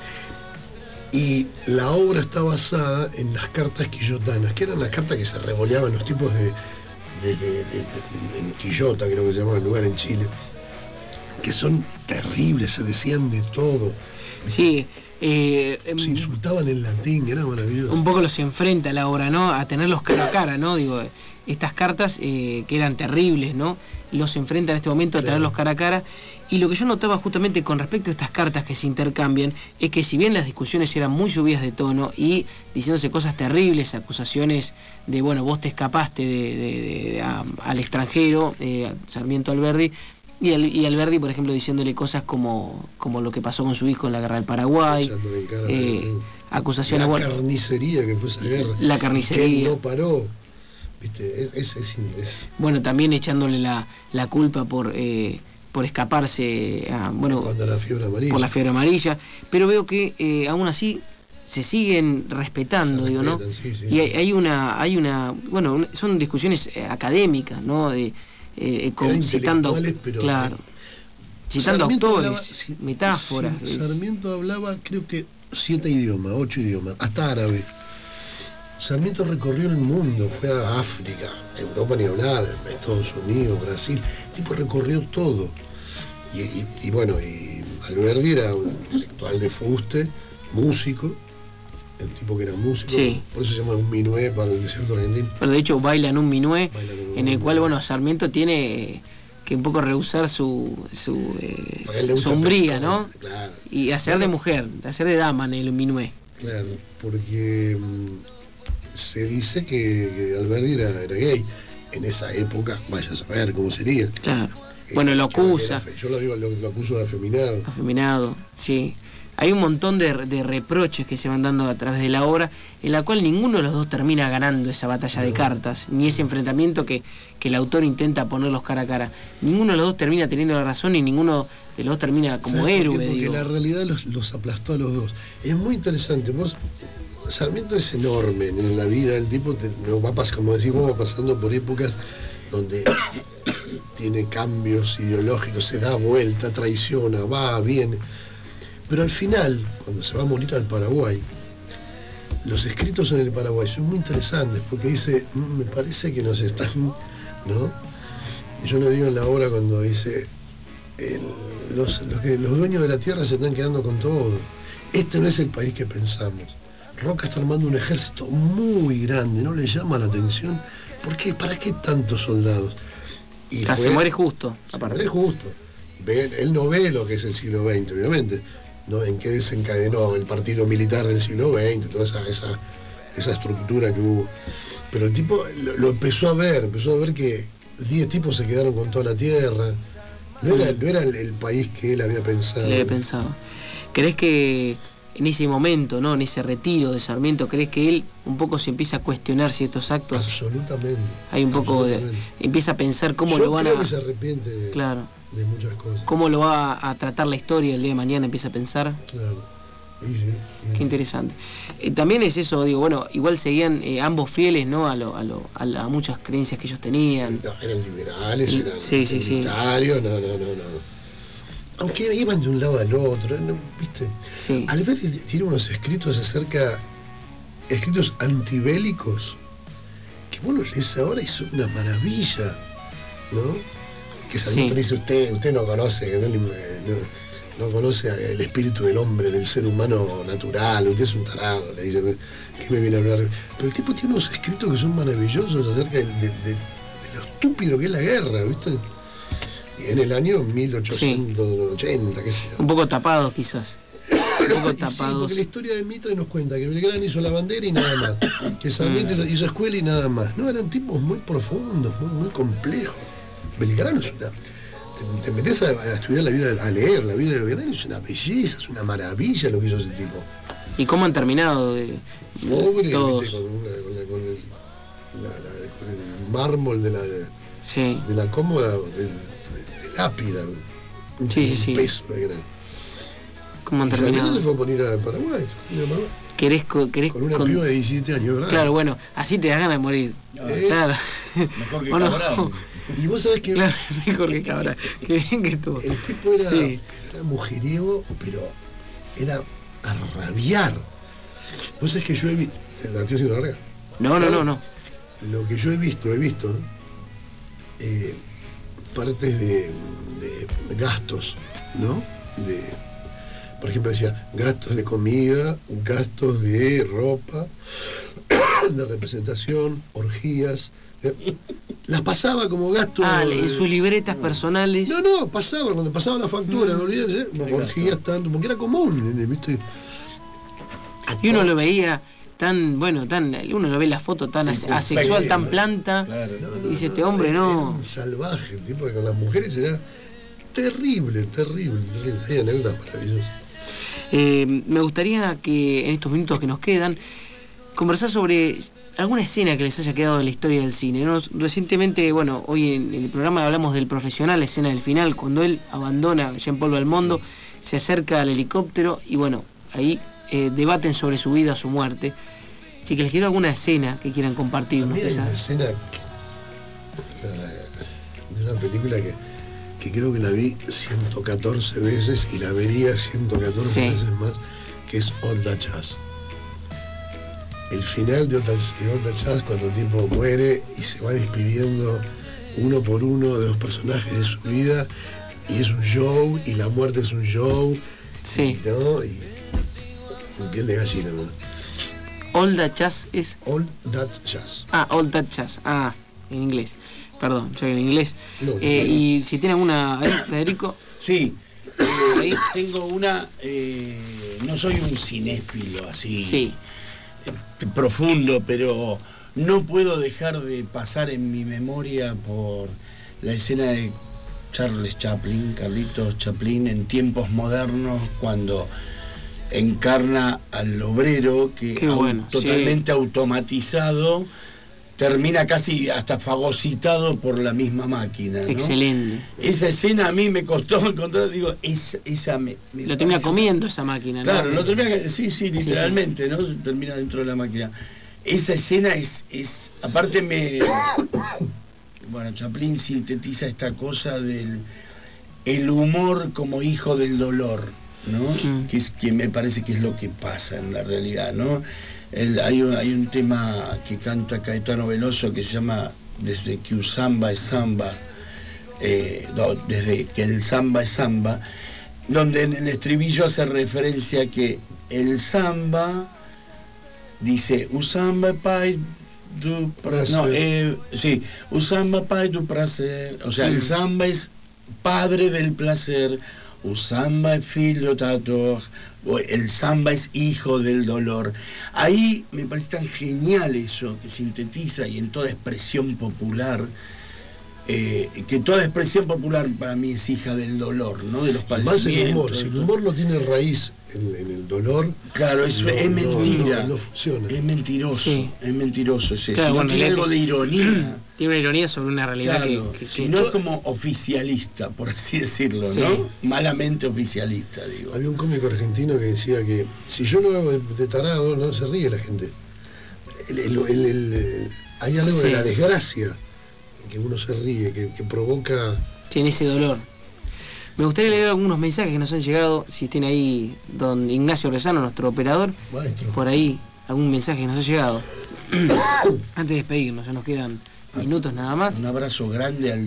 Speaker 14: Y la obra está basada en las cartas quillotanas, que eran las cartas que se revoleaban los tipos de, de, de, de, de en Quillota, creo que se llamaba el lugar en Chile, que son terribles, se decían de todo.
Speaker 12: Sí. Eh,
Speaker 14: se insultaban en latín, era maravilloso.
Speaker 12: Un poco los enfrenta la obra, ¿no? A tenerlos cara a cara, ¿no? Digo, estas cartas eh, que eran terribles, ¿no? Los enfrenta en este momento a claro. tenerlos cara a cara. Y lo que yo notaba justamente con respecto a estas cartas que se intercambian es que si bien las discusiones eran muy subidas de tono y diciéndose cosas terribles, acusaciones de, bueno, vos te escapaste de, de, de, de a, al extranjero, eh, Sarmiento Alberdi, y, el, y Alberdi, por ejemplo, diciéndole cosas como, como lo que pasó con su hijo en la guerra del Paraguay, eh, acusaciones...
Speaker 14: La
Speaker 12: bueno,
Speaker 14: carnicería que fue esa guerra.
Speaker 12: La carnicería.
Speaker 14: Que él no paró. ¿Viste? Es, es, es, es.
Speaker 12: Bueno, también echándole la, la culpa por... Eh, por escaparse a, bueno,
Speaker 14: cuando la fiebre amarilla.
Speaker 12: por la fiebre amarilla, pero veo que eh, aún así se siguen respetando, se digo, respetan, ¿no?
Speaker 14: Sí, sí,
Speaker 12: y hay, hay una, hay una, bueno, son discusiones académicas, ¿no? De, eh, con, citando,
Speaker 14: pero,
Speaker 12: claro, citando
Speaker 14: Sarmiento
Speaker 12: autores,
Speaker 14: hablaba, sí,
Speaker 12: metáforas.
Speaker 14: Sí, Sarmiento hablaba, creo que siete idiomas, ocho idiomas, hasta árabe. Sarmiento recorrió el mundo, fue a África, a Europa ni hablar, a Estados Unidos, Brasil, el tipo recorrió todo. Y, y, y bueno, y Alberdi era un intelectual de fuste, músico, un tipo que era músico,
Speaker 12: sí.
Speaker 14: Por eso se llama un minué para el desierto argentino.
Speaker 12: Pero de hecho baila en un minué,
Speaker 14: Baila en, un
Speaker 12: en el
Speaker 14: minué.
Speaker 12: cual, bueno, Sarmiento tiene que un poco rehusar su, su eh,
Speaker 14: gusta
Speaker 12: sombría, ¿no?
Speaker 14: Claro.
Speaker 12: Y hacer
Speaker 14: bueno,
Speaker 12: de mujer, hacer de dama en el minué.
Speaker 14: Claro, porque se dice que, que Alberdi era, era gay. En esa época, vaya a saber cómo sería.
Speaker 12: Claro.
Speaker 14: Eh,
Speaker 12: bueno, lo acusa.
Speaker 14: Yo lo digo, lo, lo acuso de afeminado.
Speaker 12: Afeminado, sí. Hay un montón de, de reproches que se van dando a través de la obra, en la cual ninguno de los dos termina ganando esa batalla no. de cartas, ni ese enfrentamiento que, que el autor intenta ponerlos cara a cara. Ninguno de los dos termina teniendo la razón y ninguno de los dos termina como héroe.
Speaker 14: Porque
Speaker 12: digo.
Speaker 14: la realidad los, los aplastó a los dos. Es muy interesante. Vos, Sarmiento es enorme en la vida del tipo, te, va pas, como decimos, va pasando por épocas donde tiene cambios ideológicos, se da vuelta, traiciona, va, viene. Pero al final, cuando se va a morir al Paraguay, los escritos en el Paraguay son muy interesantes, porque dice, me parece que nos están, ¿no? Y yo lo digo en la obra cuando dice, el, los, los, que, los dueños de la tierra se están quedando con todo. Este no es el país que pensamos. Roca está armando un ejército muy grande, ¿no le llama la atención? ¿Por qué? ¿Para qué tantos soldados?
Speaker 12: Y ah, se muere justo.
Speaker 14: Se aparte. muere justo. Ve, él no ve lo que es el siglo veinte, obviamente. ¿No? En qué desencadenó el partido militar del siglo veinte, toda esa, esa, esa estructura que hubo. Pero el tipo lo, lo empezó a ver, empezó a ver que diez tipos se quedaron con toda la tierra. No era, no era el, el país que él había pensado.
Speaker 12: Le había pensado. ¿Crees que en ese momento, ¿no? En ese retiro de Sarmiento, crees que él un poco se empieza a cuestionar ciertos actos?
Speaker 14: Absolutamente.
Speaker 12: Hay un poco de, empieza a pensar cómo
Speaker 14: Yo
Speaker 12: lo van
Speaker 14: creo
Speaker 12: a...
Speaker 14: que se arrepiente de,
Speaker 12: claro.
Speaker 14: de muchas cosas.
Speaker 12: ¿Cómo lo va a tratar la historia el día de mañana? Empieza a pensar.
Speaker 14: Claro. Sí, sí, sí.
Speaker 12: Qué interesante. Eh, también es eso, digo, bueno, igual seguían eh, ambos fieles, ¿no? A, lo, a, lo, a, la, a muchas creencias que ellos tenían.
Speaker 14: No, eran liberales,
Speaker 12: El,
Speaker 14: eran
Speaker 12: sí, sí,
Speaker 14: unitarios, sí. no, no, no, no. Aunque iban de un lado al otro, ¿no? ¿Viste?
Speaker 12: Sí.
Speaker 14: Alberti tiene unos escritos acerca, escritos antibélicos, que vos los lees ahora y son una maravilla, ¿no? Que Sarmiento sí. dice, usted, usted no conoce, no, no, no conoce el espíritu del hombre, del ser humano natural, usted es un tarado, le dice, ¿qué me viene a hablar? Pero el tipo tiene unos escritos que son maravillosos acerca del, del, del, de lo estúpido que es la guerra, ¿viste? En el año mil ochocientos ochenta, sí. qué sé yo.
Speaker 12: Un poco tapados quizás. Un poco tapados.
Speaker 14: Sí, porque la historia de Mitre nos cuenta que Belgrano hizo la bandera y nada más. Que Sarmiento mm. hizo escuela y nada más. No, eran tipos muy profundos, muy, muy complejos. Belgrano es una... Te, te metes a, a estudiar la vida, a leer la vida de Belgrano, es una belleza, es una maravilla lo que hizo ese tipo.
Speaker 12: ¿Y cómo han terminado? De,
Speaker 14: Pobre,
Speaker 12: todos.
Speaker 14: ¿viste? Con, una, con, la, con, el, la, la, con el mármol de la, de,
Speaker 12: sí. de
Speaker 14: la cómoda... De, lápida, un
Speaker 12: sí, sí, sí.
Speaker 14: peso de gran.
Speaker 12: ¿Cómo han
Speaker 14: y
Speaker 12: terminado?
Speaker 14: se fue a poner a Paraguay, Paraguay.
Speaker 12: ¿Querés, querés
Speaker 14: con una con... piba de diecisiete años, ¿verdad?
Speaker 12: Claro, bueno, así te da ganas de morir.
Speaker 14: ¿Eh?
Speaker 12: Claro.
Speaker 15: Mejor que
Speaker 12: bueno,
Speaker 15: Cabral.
Speaker 14: Y vos sabés que...
Speaker 12: Claro, mejor que Cabral. Qué bien que estuvo.
Speaker 14: El tipo era,
Speaker 12: sí.
Speaker 14: era mujeriego, pero era a rabiar. Vos sabés que yo he visto... ¿La estoy haciendo larga?
Speaker 12: No, no, no, no.
Speaker 14: Lo que yo he visto, he visto... Eh, partes de, de gastos, ¿no? De, por ejemplo, decía gastos de comida, gastos de ropa, de representación, orgías. Las pasaba como gastos.
Speaker 12: Ah, en
Speaker 14: de,
Speaker 12: sus libretas personales.
Speaker 14: No, no, pasaba, cuando pasaba la factura, mm. ¿eh? Orgías tanto, porque era común, ¿viste?
Speaker 12: Y uno lo veía tan, bueno, tan, uno lo ve en la foto tan sí, asexual, tan ¿no? planta, claro. no, no, y dice, este hombre no...
Speaker 14: Era un salvaje, el tipo que con las mujeres era terrible, terrible, terrible. Hay anécdotas maravillosas.
Speaker 12: Eh, me gustaría que en estos minutos que nos quedan, conversar sobre alguna escena que les haya quedado de la historia del cine. Nos, recientemente, bueno, hoy en el programa hablamos del profesional, la escena del final, cuando él abandona Jean-Paul Belmondo, se acerca al helicóptero y bueno, ahí... Eh, debaten sobre su vida o su muerte. Si que les quedó alguna escena que quieran compartir.
Speaker 14: ¿No? Hay
Speaker 12: esa...
Speaker 14: una escena que, de una película que, que creo que la vi ciento catorce veces y la vería ciento catorce sí. veces más, que es All That Jazz. El final de All That Jazz, cuando el tipo muere y se va despidiendo uno por uno de los personajes de su vida, y es un show, y la muerte es un show.
Speaker 12: Sí.
Speaker 14: Y, ¿no? y, piel de gallina, ¿no?
Speaker 12: All That Jazz es...
Speaker 14: All That Jazz.
Speaker 12: Ah, All That Jazz. Ah, en inglés. Perdón, yo en inglés.
Speaker 14: No,
Speaker 12: eh,
Speaker 14: no.
Speaker 12: Y si tiene alguna... ¿Eh, Federico?
Speaker 15: Sí. Eh, ahí tengo una... Eh, no soy un cinéfilo así...
Speaker 12: Sí.
Speaker 15: Eh, profundo, pero no puedo dejar de pasar en mi memoria por la escena de Charles Chaplin, Carlitos Chaplin, en tiempos modernos, cuando... encarna al obrero que
Speaker 12: bueno,
Speaker 15: au, totalmente
Speaker 12: sí.
Speaker 15: automatizado, termina casi hasta fagocitado por la misma máquina, ¿no?
Speaker 12: Excelente.
Speaker 15: Esa escena a mí me costó encontrar, digo, esa, esa me, me
Speaker 12: lo termina comiendo esa máquina, ¿no?
Speaker 15: Claro, lo termina, sí, sí, literalmente, sí, sí. ¿no? Se termina dentro de la máquina. Esa escena es, es aparte me... Bueno, Chaplin sintetiza esta cosa del el humor como hijo del dolor, ¿no? Mm. Que es que me parece que es lo que pasa en la realidad, ¿no? El, hay, un, hay un tema que canta Caetano Veloso que se llama Desde que un samba es samba, eh, do, desde que el samba es samba, donde en el estribillo hace referencia a que el samba dice, o samba é pai do prazer. No, eh, sí, o samba pai do prazer. O sea, mm. el samba es padre del placer. O samba es filho da dor. El samba es hijo del dolor. Ahí me parece tan genial eso, que sintetiza y en toda expresión popular, eh, que toda expresión popular para mí es hija del dolor, ¿no? De los padecimientos.
Speaker 14: Más el humor, si el humor no tiene raíz en, en el dolor,
Speaker 15: claro, es,
Speaker 14: no,
Speaker 15: es mentira,
Speaker 14: no, no, no funciona.
Speaker 15: Es mentiroso, sí. es mentiroso. Es
Speaker 12: claro,
Speaker 15: si
Speaker 12: bueno,
Speaker 15: no tiene algo de ironía.
Speaker 12: Tiene una ironía sobre una realidad
Speaker 15: claro,
Speaker 12: que, que,
Speaker 15: si
Speaker 12: que
Speaker 15: no es como oficialista, por así decirlo, sí. ¿no? Malamente oficialista, digo.
Speaker 14: Había un cómico argentino que decía que si yo no hago de, de tarado, no se ríe la gente. El, el, el, el, el, hay algo sí. de la desgracia que uno se ríe, que, que provoca...
Speaker 12: Tiene ese dolor. Me gustaría leer algunos mensajes que nos han llegado, si tiene ahí don Ignacio Rezano, nuestro operador, Maestro. Por ahí algún mensaje que nos ha llegado. Antes de despedirnos, ya nos quedan minutos nada más.
Speaker 15: Un abrazo grande al